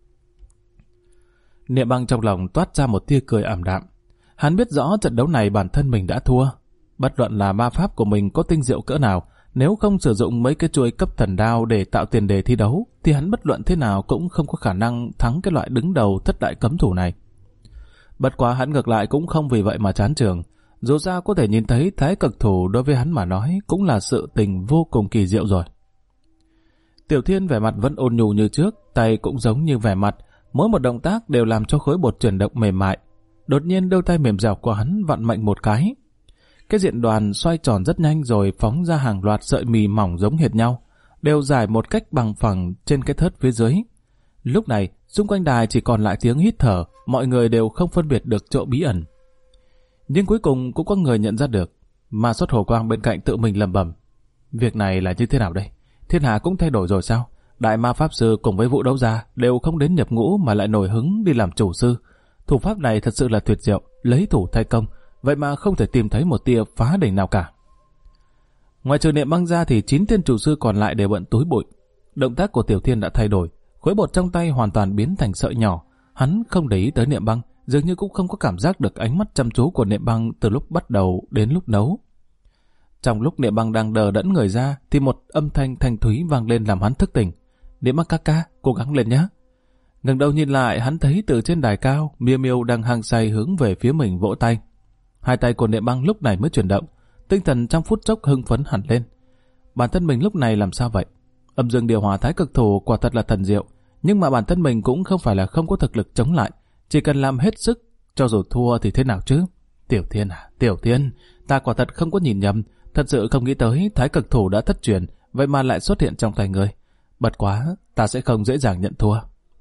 Niệm Băng trong lòng toát ra một tia cười ảm đạm. Hắn biết rõ trận đấu này bản thân mình đã thua. Bất luận là ma pháp của mình có tinh diệu cỡ nào, nếu không sử dụng mấy cái chuôi cấp thần đao để tạo tiền đề thi đấu, thì hắn bất luận thế nào cũng không có khả năng thắng cái loại đứng đầu thất đại cấm thủ này. Bất quá hắn ngược lại cũng không vì vậy mà chán trường. Dù sao có thể nhìn thấy thái cực thủ đối với hắn mà nói cũng là sự tình vô cùng kỳ diệu rồi. Tiểu Thiên vẻ mặt vẫn ôn nhu như trước, tay cũng giống như vẻ mặt, mỗi một động tác đều làm cho khối bột chuyển động mềm mại. Đột nhiên đôi tay mềm dẻo của hắn vặn mạnh một cái. Cái diện đoàn xoay tròn rất nhanh rồi phóng ra hàng loạt sợi mì mỏng giống hệt nhau, đều dài một cách bằng phẳng trên cái thớt phía dưới. Lúc này, xung quanh đài chỉ còn lại tiếng hít thở, mọi người đều không phân biệt được chỗ bí ẩn. Nhưng cuối cùng cũng có người nhận ra được. Ma Xuất Hồ Quang bên cạnh tự mình lẩm bẩm: việc này là như thế nào đây? Thiên hạ cũng thay đổi rồi sao? Đại ma pháp sư cùng với Vũ Đấu Gia đều không đến nhập ngũ mà lại nổi hứng đi làm chủ sư. Thủ pháp này thật sự là tuyệt diệu, lấy thủ thay công, vậy mà không thể tìm thấy một tia phá đỉnh nào cả. Ngoài trừ Niệm Băng ra thì 9 tên chủ sư còn lại đều bận túi bụi. Động tác của Tiểu Thiên đã thay đổi, khối bột trong tay hoàn toàn biến thành sợi nhỏ. Hắn không để ý tới Niệm Băng, dường như cũng không có cảm giác được ánh mắt chăm chú của Niệm Băng từ lúc bắt đầu đến lúc nấu. Trong lúc Niệm Băng đang đờ đẫn người ra thì một âm thanh thanh thúy vang lên làm hắn thức tỉnh. Niệm Băng ca ca, cố gắng lên nhé. Ngẩng đầu nhìn lại, hắn thấy từ trên đài cao, Miêu Miêu đang hăng say hướng về phía mình vỗ tay. Hai tay của Niệm Băng lúc này mới chuyển động, tinh thần trong phút chốc hưng phấn hẳn lên. Bản thân mình lúc này làm sao vậy? Âm dương điều hòa thái cực thủ quả thật là thần diệu, nhưng mà bản thân mình cũng không phải là không có thực lực chống lại, chỉ cần làm hết sức, cho dù thua thì thế nào chứ? Tiểu Thiên à, Tiểu Thiên, ta quả thật không có nhìn nhầm, thật sự không nghĩ tới thái cực thủ đã thất truyền, vậy mà lại xuất hiện trong tay ngươi. Bật quá, ta sẽ không dễ dàng nhận thua.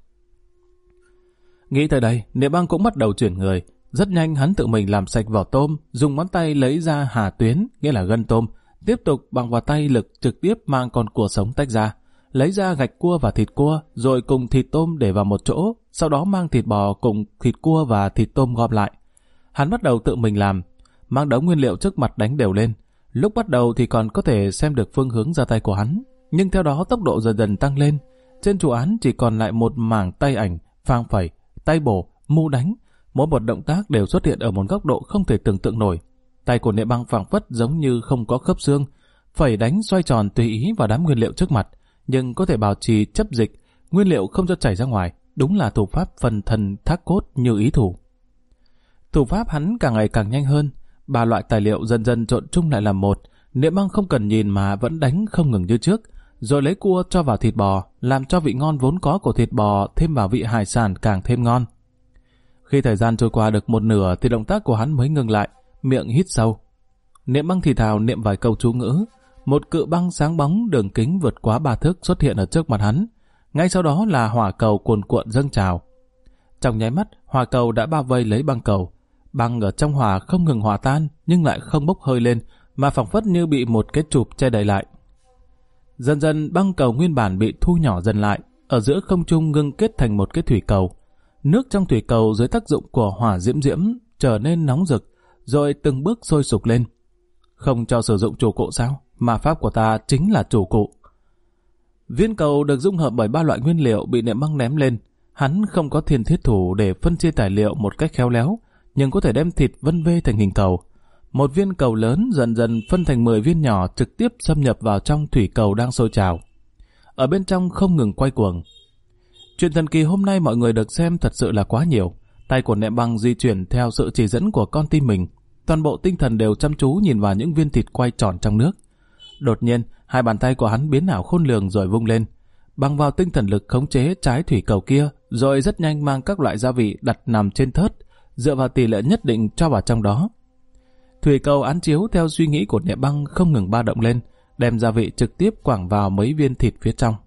Nghĩ tới đây, Niệm Băng cũng bắt đầu chuyển người. Rất nhanh hắn tự mình làm sạch vỏ tôm, dùng ngón tay lấy ra hà tuyến, nghĩa là gân tôm, tiếp tục bằng vào tay lực trực tiếp mang con cua sống tách ra, lấy ra gạch cua và thịt cua, rồi cùng thịt tôm để vào một chỗ, sau đó mang thịt bò cùng thịt cua và thịt tôm gom lại. Hắn bắt đầu tự mình làm, mang đống nguyên liệu trước mặt đánh đều lên. Lúc bắt đầu thì còn có thể xem được phương hướng ra tay của hắn, nhưng theo đó tốc độ dần dần tăng lên. Trên chủ án chỉ còn lại một mảng tay ảnh, phang phẩy, tay bổ, mu đánh. Mỗi một động tác đều xuất hiện ở một góc độ không thể tưởng tượng nổi. Tay của Niệm Băng phảng phất giống như không có khớp xương, phẩy đánh xoay tròn tùy ý vào đám nguyên liệu trước mặt, nhưng có thể bảo trì chấp dịch, nguyên liệu không cho chảy ra ngoài. Đúng là thủ pháp phần thần thác cốt như ý thủ. Thủ pháp hắn càng ngày càng nhanh hơn, 3 loại tài liệu dần dần trộn chung lại làm một. Niệm Băng không cần nhìn mà vẫn đánh không ngừng như trước, rồi lấy cua cho vào thịt bò, làm cho vị ngon vốn có của thịt bò thêm vào vị hải sản càng thêm ngon. Khi thời gian trôi qua được một nửa thì động tác của hắn mới ngừng lại, miệng hít sâu. Niệm Băng thì thào niệm vài câu chú ngữ, một cự băng sáng bóng đường kính vượt quá 3 thước xuất hiện ở trước mặt hắn. Ngay sau đó là hỏa cầu cuồn cuộn dâng trào. Trong nháy mắt, hỏa cầu đã bao vây lấy băng cầu. Băng ở trong hỏa không ngừng hòa tan nhưng lại không bốc hơi lên, mà phảng phất như bị một cái chụp che đậy lại. Dần dần băng cầu nguyên bản bị thu nhỏ dần lại, ở giữa không trung ngưng kết thành một cái thủy cầu. Nước trong thủy cầu dưới tác dụng của hỏa diễm trở nên nóng rực, rồi từng bước sôi sục lên. Không cho sử dụng chủ cụ sao? Ma pháp của ta chính là chủ cụ. Viên cầu được dung hợp bởi 3 loại nguyên liệu bị Niệm Băng ném lên. Hắn không có thiên thiết thủ để phân chia tài liệu một cách khéo léo, nhưng có thể đem thịt vân vê thành hình cầu. Một viên cầu lớn dần dần phân thành 10 viên nhỏ trực tiếp xâm nhập vào trong thủy cầu đang sôi trào. Ở bên trong không ngừng quay cuồng. Chuyện thần kỳ hôm nay mọi người được xem thật sự là quá nhiều. Tay của Niệm Băng di chuyển theo sự chỉ dẫn của con tim mình. Toàn bộ tinh thần đều chăm chú nhìn vào những viên thịt quay tròn trong nước. Đột nhiên, 2 bàn tay của hắn biến ảo khôn lường rồi vung lên. Bằng vào tinh thần lực khống chế trái thủy cầu kia, rồi rất nhanh mang các loại gia vị đặt nằm trên thớt, dựa vào tỷ lệ nhất định cho vào trong đó. Thủy cầu án chiếu theo suy nghĩ của Niệm Băng không ngừng ba động lên, đem gia vị trực tiếp quẳng vào mấy viên thịt phía trong.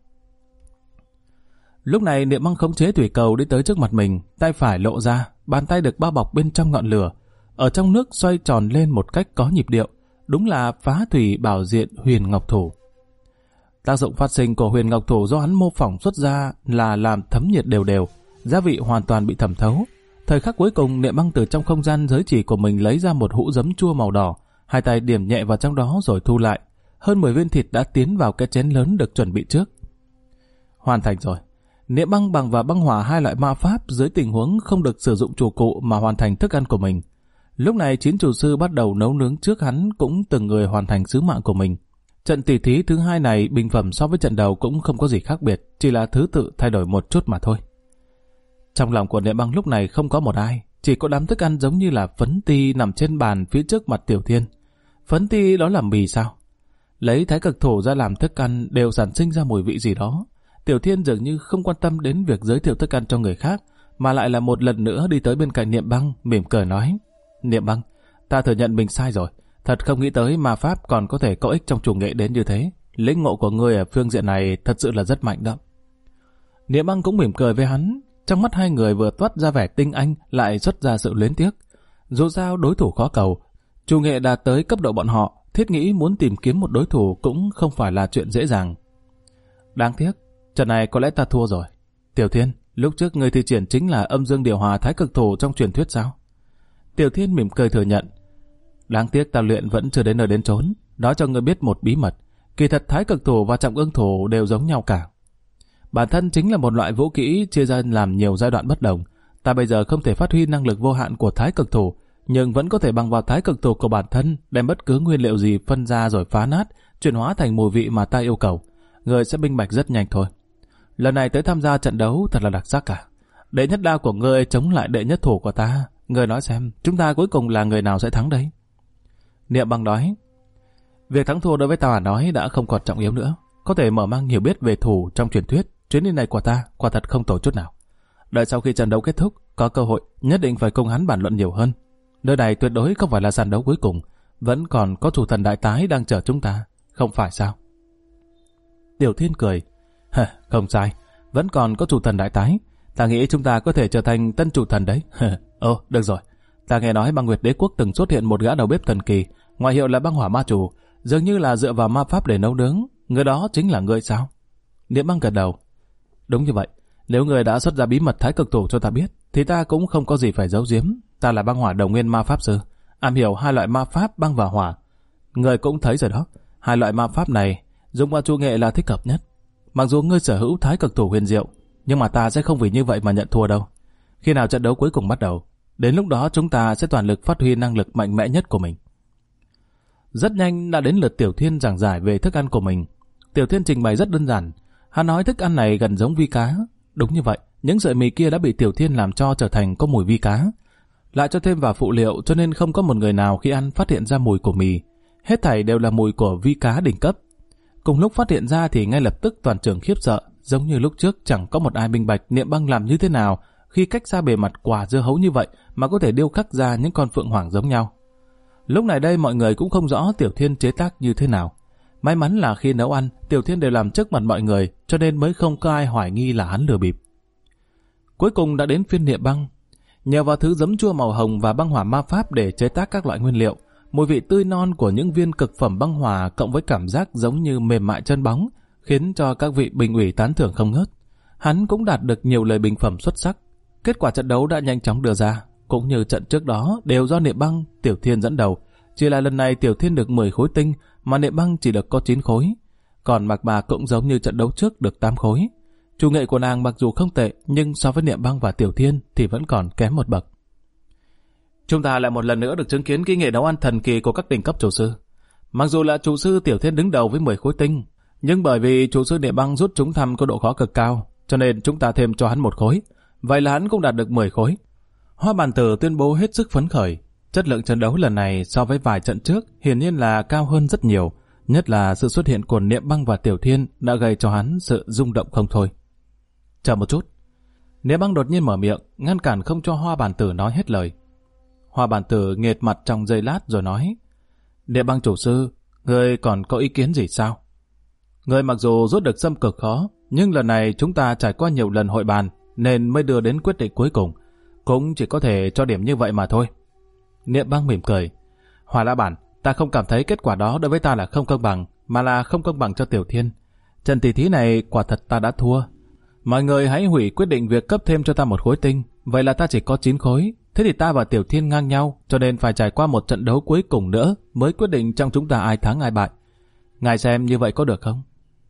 Lúc này Niệm Băng khống chế thủy cầu đi tới trước mặt mình, tay phải lộ ra, bàn tay được bao bọc bên trong ngọn lửa, ở trong nước xoay tròn lên một cách có nhịp điệu, đúng là phá thủy bảo diện Huyền Ngọc Thủ. Tác dụng phát sinh của Huyền Ngọc Thủ do hắn mô phỏng xuất ra là làm thấm nhiệt đều đều, gia vị hoàn toàn bị thẩm thấu. Thời khắc cuối cùng, Niệm Băng từ trong không gian giới chỉ của mình lấy ra một hũ giấm chua màu đỏ, 2 tay điểm nhẹ vào trong đó rồi thu lại. Hơn 10 viên thịt đã tiến vào cái chén lớn được chuẩn bị trước. Hoàn thành rồi. Niệm Băng bằng và băng hỏa 2 loại ma pháp dưới tình huống không được sử dụng chủ cụ mà hoàn thành thức ăn của mình. Lúc này 9 chủ sư bắt đầu nấu nướng trước hắn, cũng từng người hoàn thành sứ mạng của mình. Trận tỷ thí thứ 2 này bình phẩm so với trận đầu cũng không có gì khác biệt, chỉ là thứ tự thay đổi một chút mà thôi. Trong lòng của Niệm Băng lúc này không có một ai, chỉ có đám thức ăn giống như là phấn ti nằm trên bàn phía trước mặt Tiểu Thiên. Phấn ti đó là mì sao? Lấy thái cực thủ ra làm thức ăn đều sản sinh ra mùi vị gì đó. Tiểu Thiên dường như không quan tâm đến việc giới thiệu thức ăn cho người khác, mà lại là một lần nữa đi tới bên cạnh Niệm Băng, mỉm cười nói: Niệm Băng, ta thừa nhận mình sai rồi. Thật không nghĩ tới ma pháp còn có thể có ích trong chủ nghệ đến như thế. Lĩnh ngộ của ngươi ở phương diện này thật sự là rất mạnh đó. Niệm Băng cũng mỉm cười với hắn. Trong mắt hai người vừa toát ra vẻ tinh anh lại xuất ra sự luyến tiếc. Dù sao đối thủ khó cầu, chủ nghệ đạt tới cấp độ bọn họ, thiết nghĩ muốn tìm kiếm một đối thủ cũng không phải là chuyện dễ dàng. Đáng tiếc, trận này có lẽ ta thua rồi. Tiểu Thiên, lúc trước ngươi thi triển chính là âm dương điều hòa thái cực thủ trong truyền thuyết sao? Tiểu Thiên mỉm cười thừa nhận. Đáng tiếc ta luyện vẫn chưa đến nơi đến chốn. Nói cho ngươi biết một bí mật. Kỳ thật thái cực thủ và trọng ương thủ đều giống nhau cả. Bản thân chính là một loại vũ kỹ chia ra làm nhiều giai đoạn bất đồng. Ta bây giờ không thể phát huy năng lực vô hạn của thái cực thủ, nhưng vẫn có thể bằng vào thái cực thủ của bản thân đem bất cứ nguyên liệu gì phân ra rồi phá nát, chuyển hóa thành mùi vị mà ta yêu cầu. Ngươi sẽ minh bạch rất nhanh thôi. Lần này tới tham gia trận đấu thật là đặc sắc cả. Đệ nhất đao của ngươi chống lại đệ nhất thủ của ta. Ngươi nói xem, chúng ta cuối cùng là người nào sẽ thắng đấy? Niệm Băng nói, việc thắng thua đối với ta mà nói đã không còn trọng yếu nữa. Có thể mở mang hiểu biết về thủ trong truyền thuyết. Chuyến đi này của ta quả thật không tồi chút nào. Đợi sau khi trận đấu kết thúc, có cơ hội nhất định phải cùng hắn bàn luận nhiều hơn. Nơi này tuyệt đối không phải là sàn đấu cuối cùng, vẫn còn có chủ thần đại tái đang chờ chúng ta, không phải sao? Tiểu Thiên cười, không sai, vẫn còn có chủ thần đại tái. Ta nghĩ chúng ta có thể trở thành tân chủ thần đấy. Ồ, được rồi. Ta nghe nói Băng Nguyệt Đế Quốc từng xuất hiện một gã đầu bếp thần kỳ, ngoại hiệu là Băng Hỏa Ma Chủ, dường như là dựa vào ma pháp để nấu nướng. Người đó chính là ngươi sao? Niệm Băng gật đầu. Đúng như vậy. Nếu người đã xuất ra bí mật thái cực thủ cho ta biết, thì ta cũng không có gì phải giấu giếm. Ta là Băng Hỏa Đồng Nguyên Ma Pháp Sư, am hiểu 2 loại ma pháp băng và hỏa. Người cũng thấy rồi đó, 2 loại ma pháp này dùng vào chủ nghệ là thích hợp nhất. Mặc dù ngươi sở hữu thái cực thủ huyền diệu, nhưng mà ta sẽ không vì như vậy mà nhận thua đâu. Khi nào trận đấu cuối cùng bắt đầu, đến lúc đó chúng ta sẽ toàn lực phát huy năng lực mạnh mẽ nhất của mình. Rất nhanh đã đến lượt Tiểu Thiên giảng giải về thức ăn của mình. Tiểu Thiên trình bày rất đơn giản. Hắn nói thức ăn này gần giống vi cá. Đúng như vậy, những sợi mì kia đã bị Tiểu Thiên làm cho trở thành có mùi vi cá. Lại cho thêm vào phụ liệu cho nên không có một người nào khi ăn phát hiện ra mùi của mì. Hết thảy đều là mùi của vi cá đỉnh cấp. Cùng lúc phát hiện ra thì ngay lập tức toàn trường khiếp sợ, giống như lúc trước chẳng có một ai minh bạch Niệm Băng làm như thế nào khi cách xa bề mặt quả dưa hấu như vậy mà có thể điêu khắc ra những con phượng hoàng giống nhau. Lúc này đây mọi người cũng không rõ Tiểu Thiên chế tác như thế nào. May mắn là khi nấu ăn, Tiểu Thiên đều làm trước mặt mọi người, cho nên mới không có ai hoài nghi là hắn lừa bịp. Cuối cùng đã đến phiên Niệm Băng. Nhờ vào thứ giấm chua màu hồng và băng hỏa ma pháp để chế tác các loại nguyên liệu, mùi vị tươi non của những viên cực phẩm băng hỏa cộng với cảm giác giống như mềm mại chân bóng, khiến cho các vị bình ủy tán thưởng không ngớt. hắn cũng đạt được nhiều lời bình phẩm xuất sắc. Kết quả trận đấu đã nhanh chóng đưa ra, cũng như trận trước đó đều do Niệm Băng, Tiểu Thiên dẫn đầu. Chỉ là lần này Tiểu Thiên được 10 khối tinh, mà Niệm Băng chỉ được có 9 khối. Còn Mạc Bà cũng giống như trận đấu trước được 8 khối. Chủ nghệ của nàng mặc dù không tệ, nhưng so với Niệm Băng và Tiểu Thiên thì vẫn còn kém một bậc. Chúng ta lại một lần nữa được chứng kiến kỹ nghệ nấu ăn thần kỳ của các đỉnh cấp chủ sư. Mặc dù là chủ sư Tiểu Thiên đứng đầu với 10 khối tinh, nhưng bởi vì chủ sư Niệm Băng rút chúng thăm có độ khó cực cao, cho nên chúng ta thêm cho hắn 1 khối. Vậy là hắn cũng đạt được 10 khối. Hoa Bàn Tử tuyên bố hết sức phấn khởi. Chất lượng trận đấu lần này so với vài trận trước hiển nhiên là cao hơn rất nhiều, nhất là sự xuất hiện của Niệm Băng và Tiểu Thiên đã gây cho hắn sự rung động không thôi. Chờ một chút. Niệm Băng đột nhiên mở miệng, ngăn cản không cho Hoa Bàn Tử nói hết lời. Hoa Bàn Tử nghệt mặt trong giây lát rồi nói: Niệm Băng chủ sư, ngươi còn có ý kiến gì sao? Ngươi mặc dù rút được xâm cực khó, nhưng lần này chúng ta trải qua nhiều lần hội bàn nên mới đưa đến quyết định cuối cùng. Cũng chỉ có thể cho điểm như vậy mà thôi. Niệm Băng mỉm cười. Hoa La Bản, ta không cảm thấy kết quả đó đối với ta là không công bằng, mà là không công bằng cho Tiểu Thiên. Trận tỷ thí này quả thật ta đã thua. Mọi người hãy hủy quyết định việc cấp thêm cho ta 1 khối tinh, vậy là ta chỉ có 9 khối. Thế thì ta và Tiểu Thiên ngang nhau, cho nên phải trải qua một trận đấu cuối cùng nữa mới quyết định trong chúng ta ai thắng ai bại. Ngài xem như vậy có được không?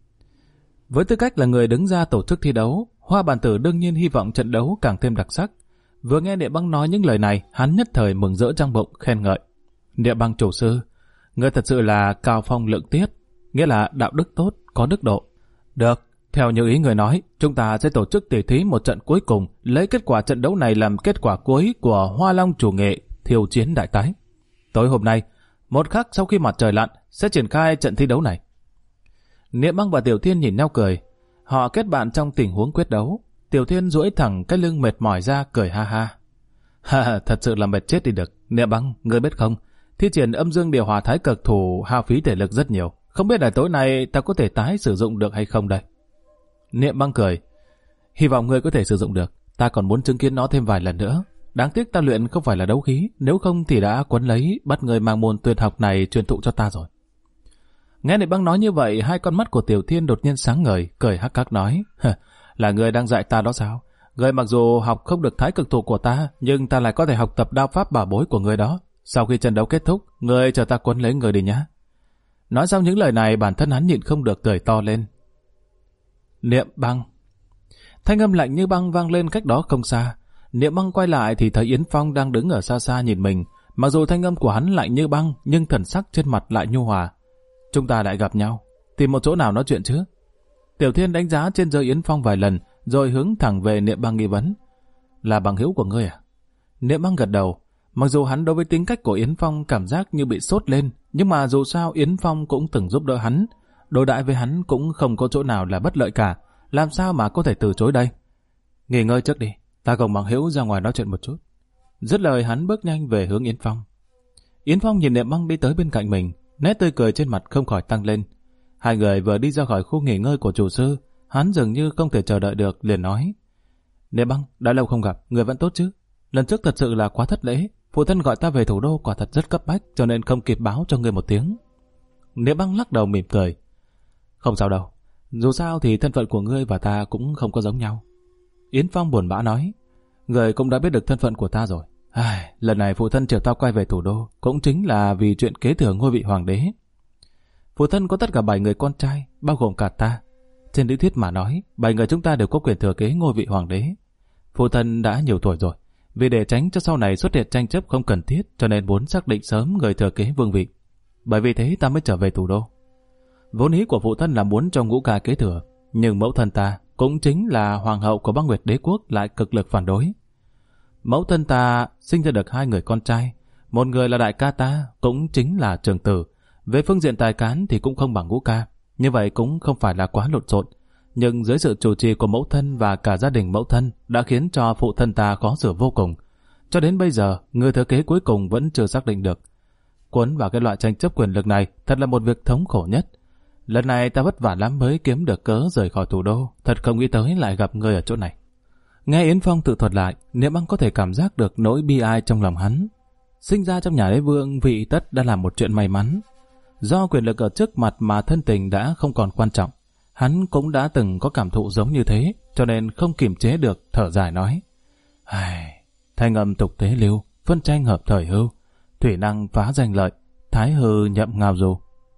Với tư cách là người đứng ra tổ chức thi đấu, Hoa Bàn Tử đương nhiên hy vọng trận đấu càng thêm đặc sắc. Vừa nghe Niệm Băng nói những lời này, hắn nhất thời mừng rỡ trong bụng, khen ngợi. Niệm Băng chủ sư, ngươi thật sự là cao phong lượng tiết, nghĩa là đạo đức tốt, có đức độ. Được, theo như ý người nói, chúng ta sẽ tổ chức tỉ thí một trận cuối cùng, lấy kết quả trận đấu này làm kết quả cuối của Hoa Long chủ nghệ thiêu chiến đại tái. Tối hôm nay, một khắc sau khi mặt trời lặn, sẽ triển khai trận thi đấu này. Niệm Băng và Tiểu Thiên nhìn nhau cười. Họ kết bạn trong tình huống quyết đấu. Tiểu Thiên duỗi thẳng cái lưng mệt mỏi ra cười ha ha. Ha, thật sự là mệt chết đi được. Niệm Băng, ngươi biết không, thi triển âm dương điều hòa thái cực thủ hao phí thể lực rất nhiều. Không biết là tối nay ta có thể tái sử dụng được hay không đây? Niệm Băng cười. Hy vọng ngươi có thể sử dụng được. Ta còn muốn chứng kiến nó thêm vài lần nữa. Đáng tiếc ta luyện không phải là đấu khí, nếu không thì đã quấn lấy bắt người mang môn tuyệt học này truyền thụ cho ta rồi. Nghe Niệm Băng nói như vậy, hai con mắt của Tiểu Thiên đột nhiên sáng ngời, cười hắc hắc nói: là người đang dạy ta đó sao? Ngươi mặc dù học không được thái cực thủ của ta, nhưng ta lại có thể học tập đao pháp bảo bối của ngươi đó. Sau khi trận đấu kết thúc, ngươi chờ ta quấn lấy người đi nhá. Nói xong những lời này, bản thân hắn nhịn không được cười to lên. Niệm Băng. Thanh âm lạnh như băng vang lên cách đó không xa. Niệm Băng quay lại thì thấy Yến Phong đang đứng ở xa xa nhìn mình. Mặc dù thanh âm của hắn lạnh như băng, nhưng thần sắc trên mặt lại nhu hòa. Chúng ta lại gặp nhau, tìm một chỗ nào nói chuyện chứ? Tiểu Thiên đánh giá trên dưới Yến Phong vài lần, rồi hướng thẳng về Niệm Băng nghi vấn. Là bằng hữu của ngươi à? Niệm Băng gật đầu. Mặc dù hắn đối với tính cách của Yến Phong cảm giác như bị sốt lên, nhưng mà dù sao Yến Phong cũng từng giúp đỡ hắn. Đối đãi với hắn cũng không có chỗ nào là bất lợi cả. Làm sao mà có thể từ chối đây? Nghỉ ngơi trước đi, ta cùng bằng hữu ra ngoài nói chuyện một chút. Dứt lời hắn bước nhanh về hướng Yến Phong. Yến Phong nhìn Niệm Băng đi tới bên cạnh mình, nét tươi cười trên mặt không khỏi tăng lên. Hai người vừa đi ra khỏi khu nghỉ ngơi của chủ sư, hắn dường như không thể chờ đợi được, liền nói: Niệm Băng, đã lâu không gặp, người vẫn tốt chứ? Lần trước thật sự là quá thất lễ, phụ thân gọi ta về thủ đô quả thật rất cấp bách, cho nên không kịp báo cho người một tiếng. Niệm Băng lắc đầu mỉm cười: Không sao đâu, dù sao thì thân phận của ngươi và ta cũng không có giống nhau. Yến Phong buồn bã nói: Người cũng đã biết được thân phận của ta rồi. Lần này phụ thân triệu ta quay về thủ đô cũng chính là vì chuyện kế thừa ngôi vị hoàng đế. Phụ thân có tất cả 7 người con trai, bao gồm cả ta. Trên lý thuyết mà nói, 7 người chúng ta đều có quyền thừa kế ngôi vị hoàng đế. Phụ thân đã nhiều tuổi rồi, vì để tránh cho sau này xuất hiện tranh chấp không cần thiết, cho nên muốn xác định sớm người thừa kế vương vị. Bởi vì thế ta mới trở về thủ đô. Vốn ý của phụ thân là muốn cho Ngũ Ca kế thừa, nhưng mẫu thân ta cũng chính là hoàng hậu của Băng Nguyệt Đế quốc lại cực lực phản đối. Mẫu thân ta sinh ra được 2 người con trai, một người là đại ca ta, cũng chính là Trường Tử. Về phương diện tài cán thì cũng không bằng Ngũ Ca, như vậy cũng không phải là quá lộn xộn. Nhưng dưới sự chủ trì của mẫu thân và cả gia đình mẫu thân đã khiến cho phụ thân ta khó xử vô cùng. Cho đến bây giờ, người thừa kế cuối cùng vẫn chưa xác định được. Cuốn vào cái loại tranh chấp quyền lực này thật là một việc thống khổ nhất. Lần này ta vất vả lắm mới kiếm được cớ rời khỏi thủ đô, thật không nghĩ tới lại gặp ngươi ở chỗ này. Nghe Yến Phong tự thuật lại, Niệm Băng có thể cảm giác được nỗi bi ai trong lòng hắn. Sinh ra trong nhà đế vương vị tất đã là một chuyện may mắn. Do quyền lực ở trước mặt mà thân tình đã không còn quan trọng, Hắn cũng đã từng có cảm thụ giống như thế, cho nên không kiềm chế được, thở dài nói. Thanh âm tục tế lưu, phân tranh hợp thời hưu, thủy năng phá danh lợi, thái hư nhậm ngao du.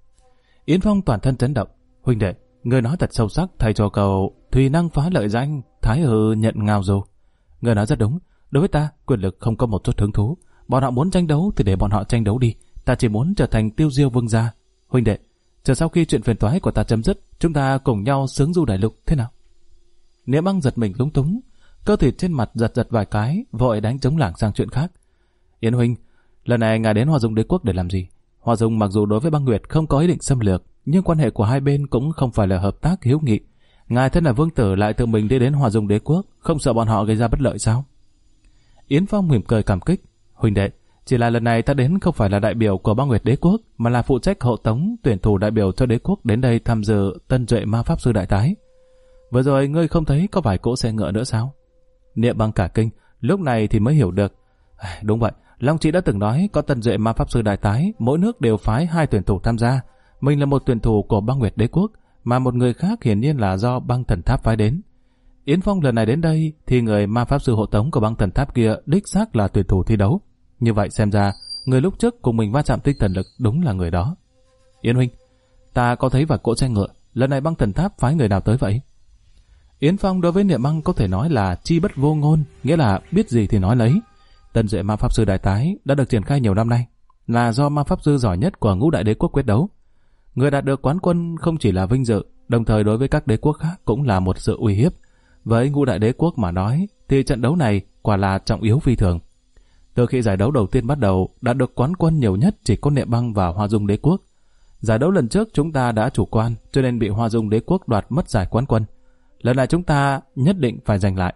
Yến Phong toàn thân chấn động. Huynh đệ, người nói thật sâu sắc, thầy cho cầu thủy năng phá lợi danh, thái hư nhận ngao du. Người nói rất đúng, đối với ta, quyền lực không có một chút hứng thú. Bọn họ muốn tranh đấu thì để bọn họ tranh đấu đi, ta chỉ muốn trở thành tiêu diêu vương gia. Huynh đệ, chờ sau khi chuyện phiền toái của ta chấm dứt, chúng ta cùng nhau sướng du đại lục, thế nào? Niệm Băng giật mình lúng túng, cơ thịt trên mặt giật giật vài cái, vội đánh trống lảng sang chuyện khác. Yến huynh, lần này ngài đến Hoa Dung Đế quốc để làm gì? Hoa Dung mặc dù đối với Băng Nguyệt không có ý định xâm lược, nhưng quan hệ của hai bên cũng không phải là hợp tác hữu nghị. Ngài thân là vương tử lại tự mình đi đến Hoa Dung Đế quốc, không sợ bọn họ gây ra bất lợi sao? Yến Phong mỉm cười cảm kích. Huynh đệ, chỉ là lần này ta đến không phải là đại biểu của Băng Nguyệt Đế quốc, mà là phụ trách hộ tống tuyển thủ đại biểu cho đế quốc đến đây tham dự tân duệ ma pháp sư đại tái. Vừa rồi ngươi không thấy có vài cỗ xe ngựa nữa sao? Niệm Băng cả kinh, lúc này thì mới hiểu được. Đúng vậy, Long Chỉ đã từng nói có tân duệ ma pháp sư đại tái, mỗi nước đều phái 2 tuyển thủ tham gia. Mình là một tuyển thủ của Băng Nguyệt Đế quốc, mà một người khác hiển nhiên là do Băng Thần Tháp phái đến. Yến Phong lần này đến đây thì người ma pháp sư hộ tống của Băng Thần Tháp kia đích xác là tuyển thủ thi đấu. Như vậy xem ra, người lúc trước cùng mình va chạm tinh thần lực đúng là người đó. Yến huynh, ta có thấy vài cỗ xe ngựa, lần này Băng Thần Tháp phái người nào tới vậy? Yến Phong đối với Niệm Băng có thể nói là chi bất vô ngôn, nghĩa là biết gì thì nói lấy. Tân duệ ma pháp sư đại tái đã được triển khai nhiều năm nay, là do ma pháp sư giỏi nhất của Ngũ Đại Đế quốc quyết đấu. Người đạt được quán quân không chỉ là vinh dự, đồng thời đối với các đế quốc khác cũng là một sự uy hiếp. Với Ngũ Đại Đế quốc mà nói, thì trận đấu này quả là trọng yếu phi thường. Từ khi giải đấu đầu tiên bắt đầu, đã được quán quân nhiều nhất chỉ có Niệm Băng và Hoa Dung Đế quốc. Giải đấu lần trước chúng ta đã chủ quan, cho nên bị Hoa Dung Đế quốc đoạt mất giải quán quân. Lần này chúng ta nhất định phải giành lại.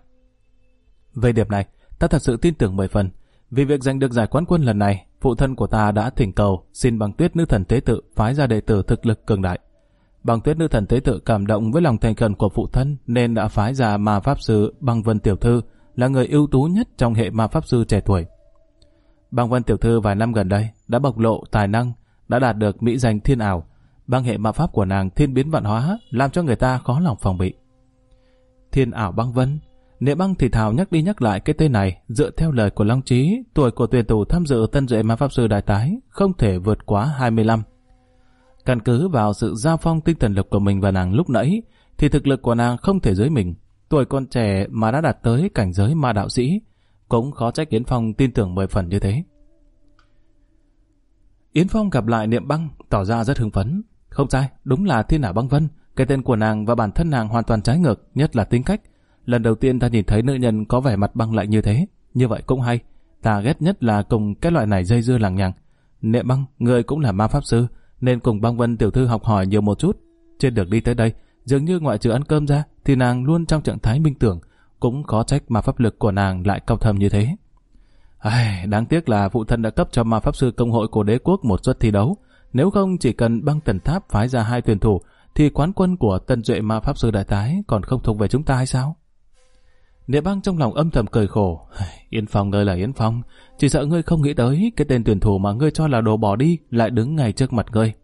Về điểm này, ta thật sự tin tưởng 10 phần. Vì việc giành được giải quán quân lần này, phụ thân của ta đã thỉnh cầu xin Băng Tuyết Nữ Thần Tế Tự phái ra đệ tử thực lực cường đại. Băng Tuyết Nữ Thần Tế Tự cảm động với lòng thành khẩn của phụ thân nên đã phái ra ma pháp sư Băng Vân Tiểu Thư, là người ưu tú nhất trong hệ ma pháp sư trẻ tuổi. Băng Vân Tiểu Thư vài năm gần đây đã bộc lộ tài năng, đã đạt được mỹ danh thiên ảo. Băng hệ ma pháp của nàng thiên biến vạn hóa, làm cho người ta khó lòng phòng bị. Thiên ảo Băng Vân. Niệm Băng thì thào nhắc đi nhắc lại cái tên này, dựa theo lời của Long Chí, tuổi của tuyển thủ tham dự tân duệ ma pháp sư đại tái không thể vượt quá 25. Căn cứ vào sự giao phong tinh thần lực của mình và nàng lúc nãy, thì thực lực của nàng không thể dưới mình. Tuổi còn trẻ mà đã đạt tới cảnh giới ma đạo sĩ, cũng khó trách Yến Phong tin tưởng 10 phần như thế. Yến Phong gặp lại Niệm Băng, tỏ ra rất hưng phấn. Không sai, đúng là Thiên ảo Băng Vân. Cái tên của nàng và bản thân nàng hoàn toàn trái ngược, nhất là tính cách. Lần đầu tiên ta nhìn thấy nữ nhân có vẻ mặt băng lạnh như thế. Như vậy cũng hay. Ta ghét nhất là cùng cái loại này dây dưa lằng nhằng. Niệm Băng, người cũng là ma pháp sư, nên cùng Băng Vân tiểu thư học hỏi nhiều một chút. Trên đường đi tới đây, dường như ngoại trừ ăn cơm ra, thì nàng luôn trong trạng thái minh tưởng. Cũng khó trách ma pháp lực của nàng lại cao thâm như thế. Đáng tiếc là phụ thân đã cấp cho ma pháp sư công hội của đế quốc một suất thi đấu. Nếu không chỉ cần Băng Thần Tháp phái ra 2 tuyển thủ, thì quán quân của tân duệ ma pháp sư đại tái còn không thuộc về chúng ta hay sao? Niệm Băng trong lòng âm thầm cười khổ. Yến Phong ơi là Yến Phong, chỉ sợ ngươi không nghĩ tới cái tên tuyển thủ mà ngươi cho là đồ bỏ đi lại đứng ngay trước mặt ngươi.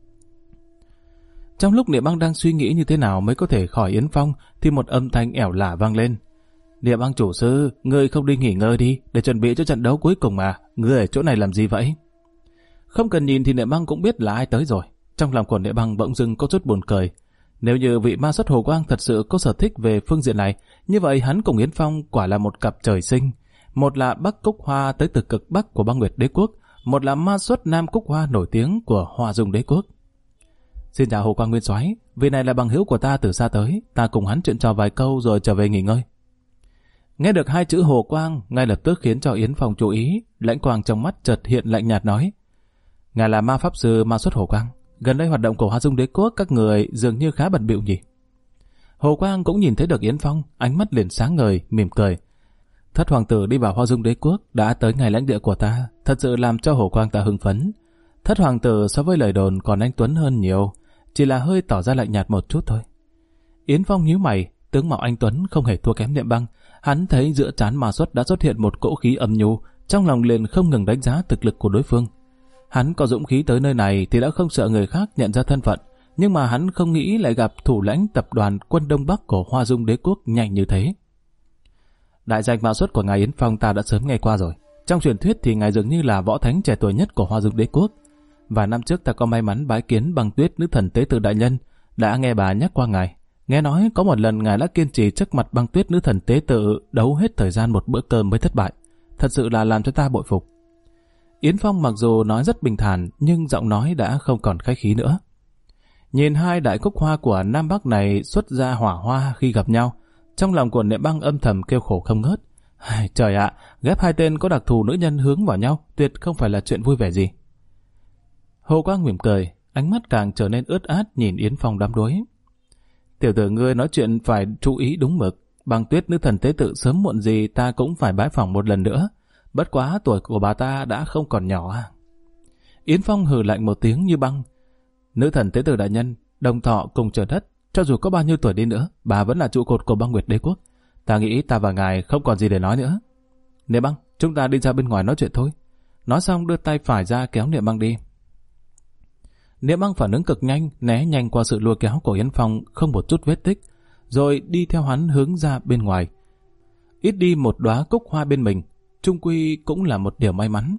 Trong lúc Niệm Băng đang suy nghĩ như thế nào mới có thể khỏi Yến Phong, thì một âm thanh ẻo lả vang lên. Niệm Băng chủ sư, ngươi không đi nghỉ ngơi đi, để chuẩn bị cho trận đấu cuối cùng mà, ngươi ở chỗ này làm gì vậy? Không cần nhìn thì Niệm Băng cũng biết là ai tới rồi. Trong lòng của Niệm Băng bỗng dưng có chút buồn cười. Nếu như vị ma xuất Hồ Quang thật sự có sở thích về phương diện này, như vậy hắn cùng Yến Phong quả là một cặp trời sinh. Một là Bắc Cúc Hoa tới từ cực Bắc của Băng Nguyệt Đế quốc, một là ma xuất Nam Cúc Hoa nổi tiếng của Hoa Dung Đế quốc. Xin chào Hồ Quang Nguyên Soái, vị này là bằng hữu của ta từ xa tới, ta cùng hắn chuyện trò vài câu rồi trở về nghỉ ngơi. Nghe được 2 chữ Hồ Quang, ngay lập tức khiến cho Yến Phong chú ý, lãnh quang trong mắt chợt hiện lạnh nhạt nói: ngài là ma pháp sư ma xuất Hồ Quang, gần đây hoạt động của Hoa Dung Đế quốc các người dường như khá bận bịu nhỉ? Hồ Quang cũng nhìn thấy được Yến Phong, ánh mắt liền sáng ngời, mỉm cười. Thất hoàng tử đi vào Hoa Dung Đế quốc đã tới ngày lãnh địa của ta, thật sự làm cho Hồ Quang ta hưng phấn. Thất hoàng tử so với lời đồn còn anh tuấn hơn nhiều, chỉ là hơi tỏ ra lạnh nhạt một chút thôi. Yến Phong nhíu mày, tướng mạo anh tuấn không hề thua kém Niệm Băng. Hắn thấy giữa trán ma xuất đã xuất hiện một cỗ khí âm nhu, trong lòng liền không ngừng đánh giá thực lực của đối phương. Hắn có dũng khí tới nơi này thì đã không sợ người khác nhận ra thân phận, Nhưng mà hắn không nghĩ lại gặp thủ lãnh tập đoàn quân Đông Bắc của Hoa Dung Đế Quốc nhanh như thế. Đại danh mạo xuất của ngài Yến Phong ta đã sớm nghe qua rồi. Trong truyền thuyết thì ngài dường như là võ thánh trẻ tuổi nhất của Hoa Dung Đế Quốc. Vài năm trước ta có may mắn bái kiến Băng Tuyết nữ thần tế tự đại nhân, đã nghe bà nhắc qua ngài. Nghe nói có một lần ngài đã kiên trì trước mặt Băng Tuyết nữ thần tế tự đấu hết thời gian một bữa cơm mới thất bại. Thật sự là làm cho ta bội phục. Yến Phong mặc dù nói rất bình thản nhưng giọng nói đã không còn khách khí nữa. Nhìn hai đại cúc hoa của Nam Bắc này xuất ra hỏa hoa khi gặp nhau, trong lòng của Niệm Băng âm thầm kêu khổ không ngớt. Trời ạ, ghép hai tên có đặc thù nữ nhân hướng vào nhau, tuyệt không phải là chuyện vui vẻ gì. Hồ Quang mỉm cười, ánh mắt càng trở nên ướt át nhìn Yến Phong đắm đuối. Tiểu tử ngươi nói chuyện phải chú ý đúng mực. Băng Tuyết nữ thần tế tự sớm muộn gì ta cũng phải bái phỏng một lần nữa. Bất quá tuổi của bà ta đã không còn nhỏ à. Yến Phong hừ lạnh một tiếng như băng. Nữ thần tế tự đại nhân, đồng thọ cùng trời đất, cho dù có bao nhiêu tuổi đi nữa, bà vẫn là trụ cột của Băng Nguyệt Đế Quốc. Ta nghĩ ta và ngài không còn gì để nói nữa. Niệm Băng, chúng ta đi ra bên ngoài nói chuyện thôi. Nói xong đưa tay phải ra kéo Niệm Băng đi. Niệm Băng phản ứng cực nhanh, né nhanh qua sự lôi kéo của Yến Phong không một chút vết tích, rồi đi theo hắn hướng ra bên ngoài. Ít đi một đóa cúc hoa bên mình, chung quy cũng là một điều may mắn.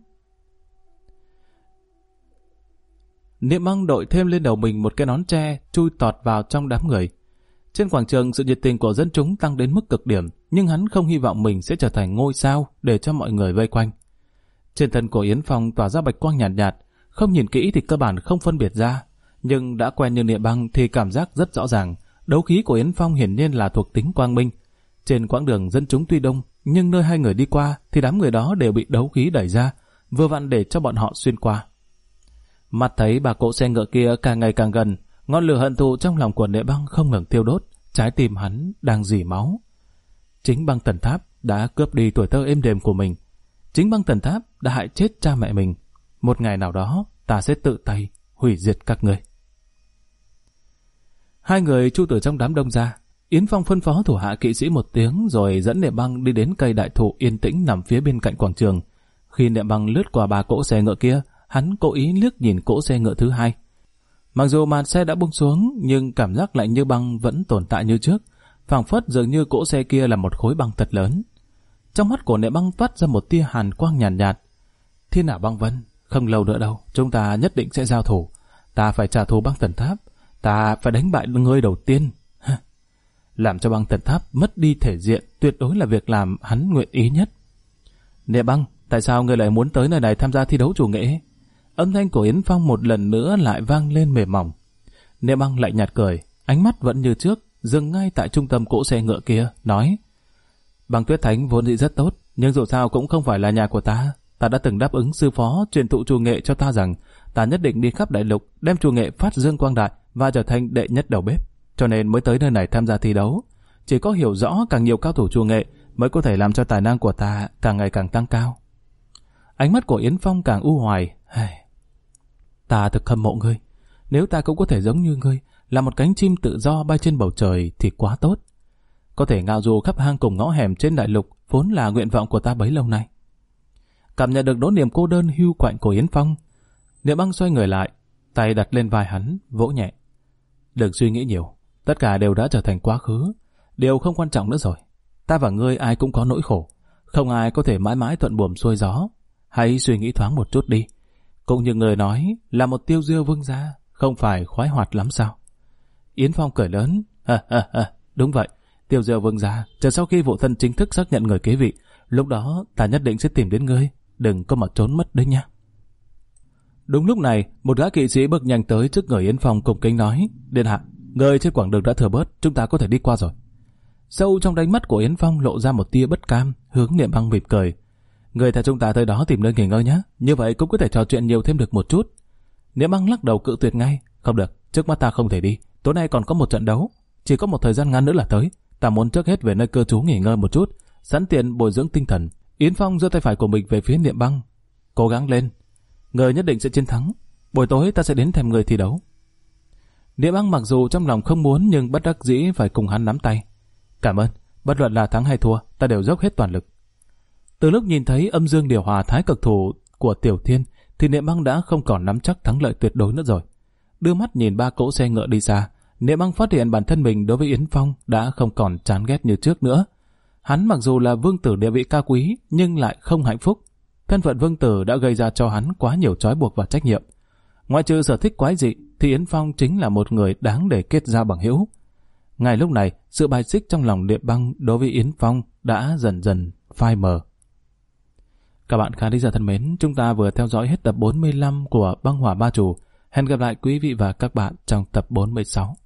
Niệm Băng đội thêm lên đầu mình một cái nón tre, chui tọt vào trong đám người. Trên quảng trường, sự nhiệt tình của dân chúng tăng đến mức cực điểm, nhưng hắn không hy vọng mình sẽ trở thành ngôi sao để cho mọi người vây quanh. Trên thân của Yến Phong tỏa ra bạch quang nhạt nhạt, không nhìn kỹ thì cơ bản không phân biệt ra, nhưng đã quen như Niệm Băng thì cảm giác rất rõ ràng. Đấu khí của Yến Phong hiển nhiên là thuộc tính quang minh. Trên quãng đường dân chúng tuy đông, nhưng nơi hai người đi qua thì đám người đó đều bị đấu khí đẩy ra, vừa vặn để cho bọn họ xuyên qua. Mặt thấy bà cỗ xe ngựa kia càng ngày càng gần, ngọn lửa hận thù trong lòng của Niệm Băng không ngừng thiêu đốt, trái tim hắn đang rỉ máu. Chính Băng Tần Tháp đã cướp đi tuổi thơ êm đềm của mình. Chính Băng Tần Tháp đã hại chết cha mẹ mình. Một ngày nào đó ta sẽ tự tay hủy diệt các ngươi. Hai người chu từ trong đám đông ra. Yến Phong phân phó thủ hạ kỵ sĩ một tiếng rồi dẫn Niệm Băng đi đến cây đại thụ yên tĩnh nằm phía bên cạnh quảng trường. Khi Niệm Băng lướt qua ba cỗ xe ngựa kia, hắn cố ý liếc nhìn cỗ xe ngựa thứ hai. Mặc dù màn xe đã buông xuống, nhưng cảm giác lạnh như băng vẫn tồn tại như trước, phảng phất dường như cỗ xe kia là một khối băng thật lớn. Trong mắt của Niệm Băng toát ra một tia hàn quang nhàn nhạt. Thiên Hảo Băng Vân, không lâu nữa đâu, chúng ta nhất định sẽ giao thủ. Ta phải trả thù Băng Tần Tháp, ta phải đánh bại ngươi đầu tiên. Làm cho Băng Tần Tháp mất đi thể diện tuyệt đối là việc làm hắn nguyện ý nhất. Niệm Băng, tại sao ngươi lại muốn tới nơi này tham gia thi đấu chủ nghệ? Âm thanh của Yến Phong một lần nữa lại vang lên mềm mỏng. Niệm Băng lạnh nhạt cười, ánh mắt vẫn như trước, dừng ngay tại trung tâm cỗ xe ngựa kia, nói: Băng Tuyết Thánh vốn dĩ rất tốt, nhưng dù sao cũng không phải là nhà của ta. Ta đã từng đáp ứng sư phó truyền thụ chủ nghệ cho ta rằng ta nhất định đi khắp đại lục đem chủ nghệ phát dương quang đại và trở thành đệ nhất đầu bếp, cho nên mới tới nơi này tham gia thi đấu. Chỉ có hiểu rõ càng nhiều cao thủ chủ nghệ mới có thể làm cho tài năng của ta càng ngày càng tăng cao. Ánh mắt của Yến Phong càng u hoài. Ta thực hâm mộ ngươi. Nếu ta cũng có thể giống như ngươi, là một cánh chim tự do bay trên bầu trời thì quá tốt. Có thể ngao du khắp hang cùng ngõ hẻm trên đại lục vốn là nguyện vọng của ta bấy lâu nay. Cảm nhận được nỗi niềm cô đơn hiu quạnh của Yến Phong, Niệm Băng xoay người lại, tay đặt lên vai hắn, vỗ nhẹ. Đừng suy nghĩ nhiều, tất cả đều đã trở thành quá khứ, điều không quan trọng nữa rồi. Ta và ngươi ai cũng có nỗi khổ, không ai có thể mãi mãi thuận buồm xuôi gió. Hãy suy nghĩ thoáng một chút đi. Cũng như người nói, là một tiêu diêu vương gia, không phải khoái hoạt lắm sao? Yến Phong cười lớn. Đúng vậy, tiêu diêu vương gia, chờ sau khi vụ thân chính thức xác nhận người kế vị, lúc đó ta nhất định sẽ tìm đến ngươi, đừng có mà trốn mất đấy nha. Đúng lúc này, một gã kỵ sĩ bước nhanh tới trước người Yến Phong cùng kính nói: Điện hạ, người trên quãng đường đã thừa bớt, chúng ta có thể đi qua rồi. Sâu trong đáy mắt của Yến Phong lộ ra một tia bất cam, hướng Niệm Băng mỉm cười. Người theo chúng ta tới đó tìm nơi nghỉ ngơi nhé, như vậy cũng có thể trò chuyện nhiều thêm được một chút. Niệm Băng lắc đầu cự tuyệt ngay. Không được, trước mắt ta không thể đi, tối nay còn có một trận đấu, chỉ có một thời gian ngắn nữa là tới. Ta muốn trước hết về nơi cư trú nghỉ ngơi một chút, sẵn tiện bồi dưỡng tinh thần. Yến Phong giơ tay phải của mình về phía Niệm Băng. Cố gắng lên, người nhất định sẽ chiến thắng. Buổi tối ta sẽ đến thèm người thi đấu. Niệm Băng mặc dù trong lòng không muốn nhưng bất đắc dĩ phải cùng hắn nắm tay. Cảm ơn, bất luận là thắng hay thua, ta đều dốc hết toàn lực. Từ lúc nhìn thấy âm dương điều hòa thái cực thủ của Tiểu Thiên thì Niệm Băng đã không còn nắm chắc thắng lợi tuyệt đối nữa rồi. đưa mắt nhìn 3 cỗ xe ngựa đi xa, Niệm Băng phát hiện bản thân mình đối với Yến Phong đã không còn chán ghét như trước nữa. Hắn mặc dù là vương tử địa vị cao quý, nhưng lại không hạnh phúc. Thân phận vương tử đã gây ra cho hắn quá nhiều trói buộc và trách nhiệm. Ngoại trừ sở thích quái dị, thì Yến Phong chính là một người đáng để kết giao bằng hữu. Ngay lúc này, sự bài xích trong lòng Niệm Băng đối với Yến Phong đã dần dần phai mờ. Các bạn khán giả thân mến, chúng ta vừa theo dõi hết tập 45 của Băng Hỏa Ba Chủ. Hẹn gặp lại quý vị và các bạn trong tập 46.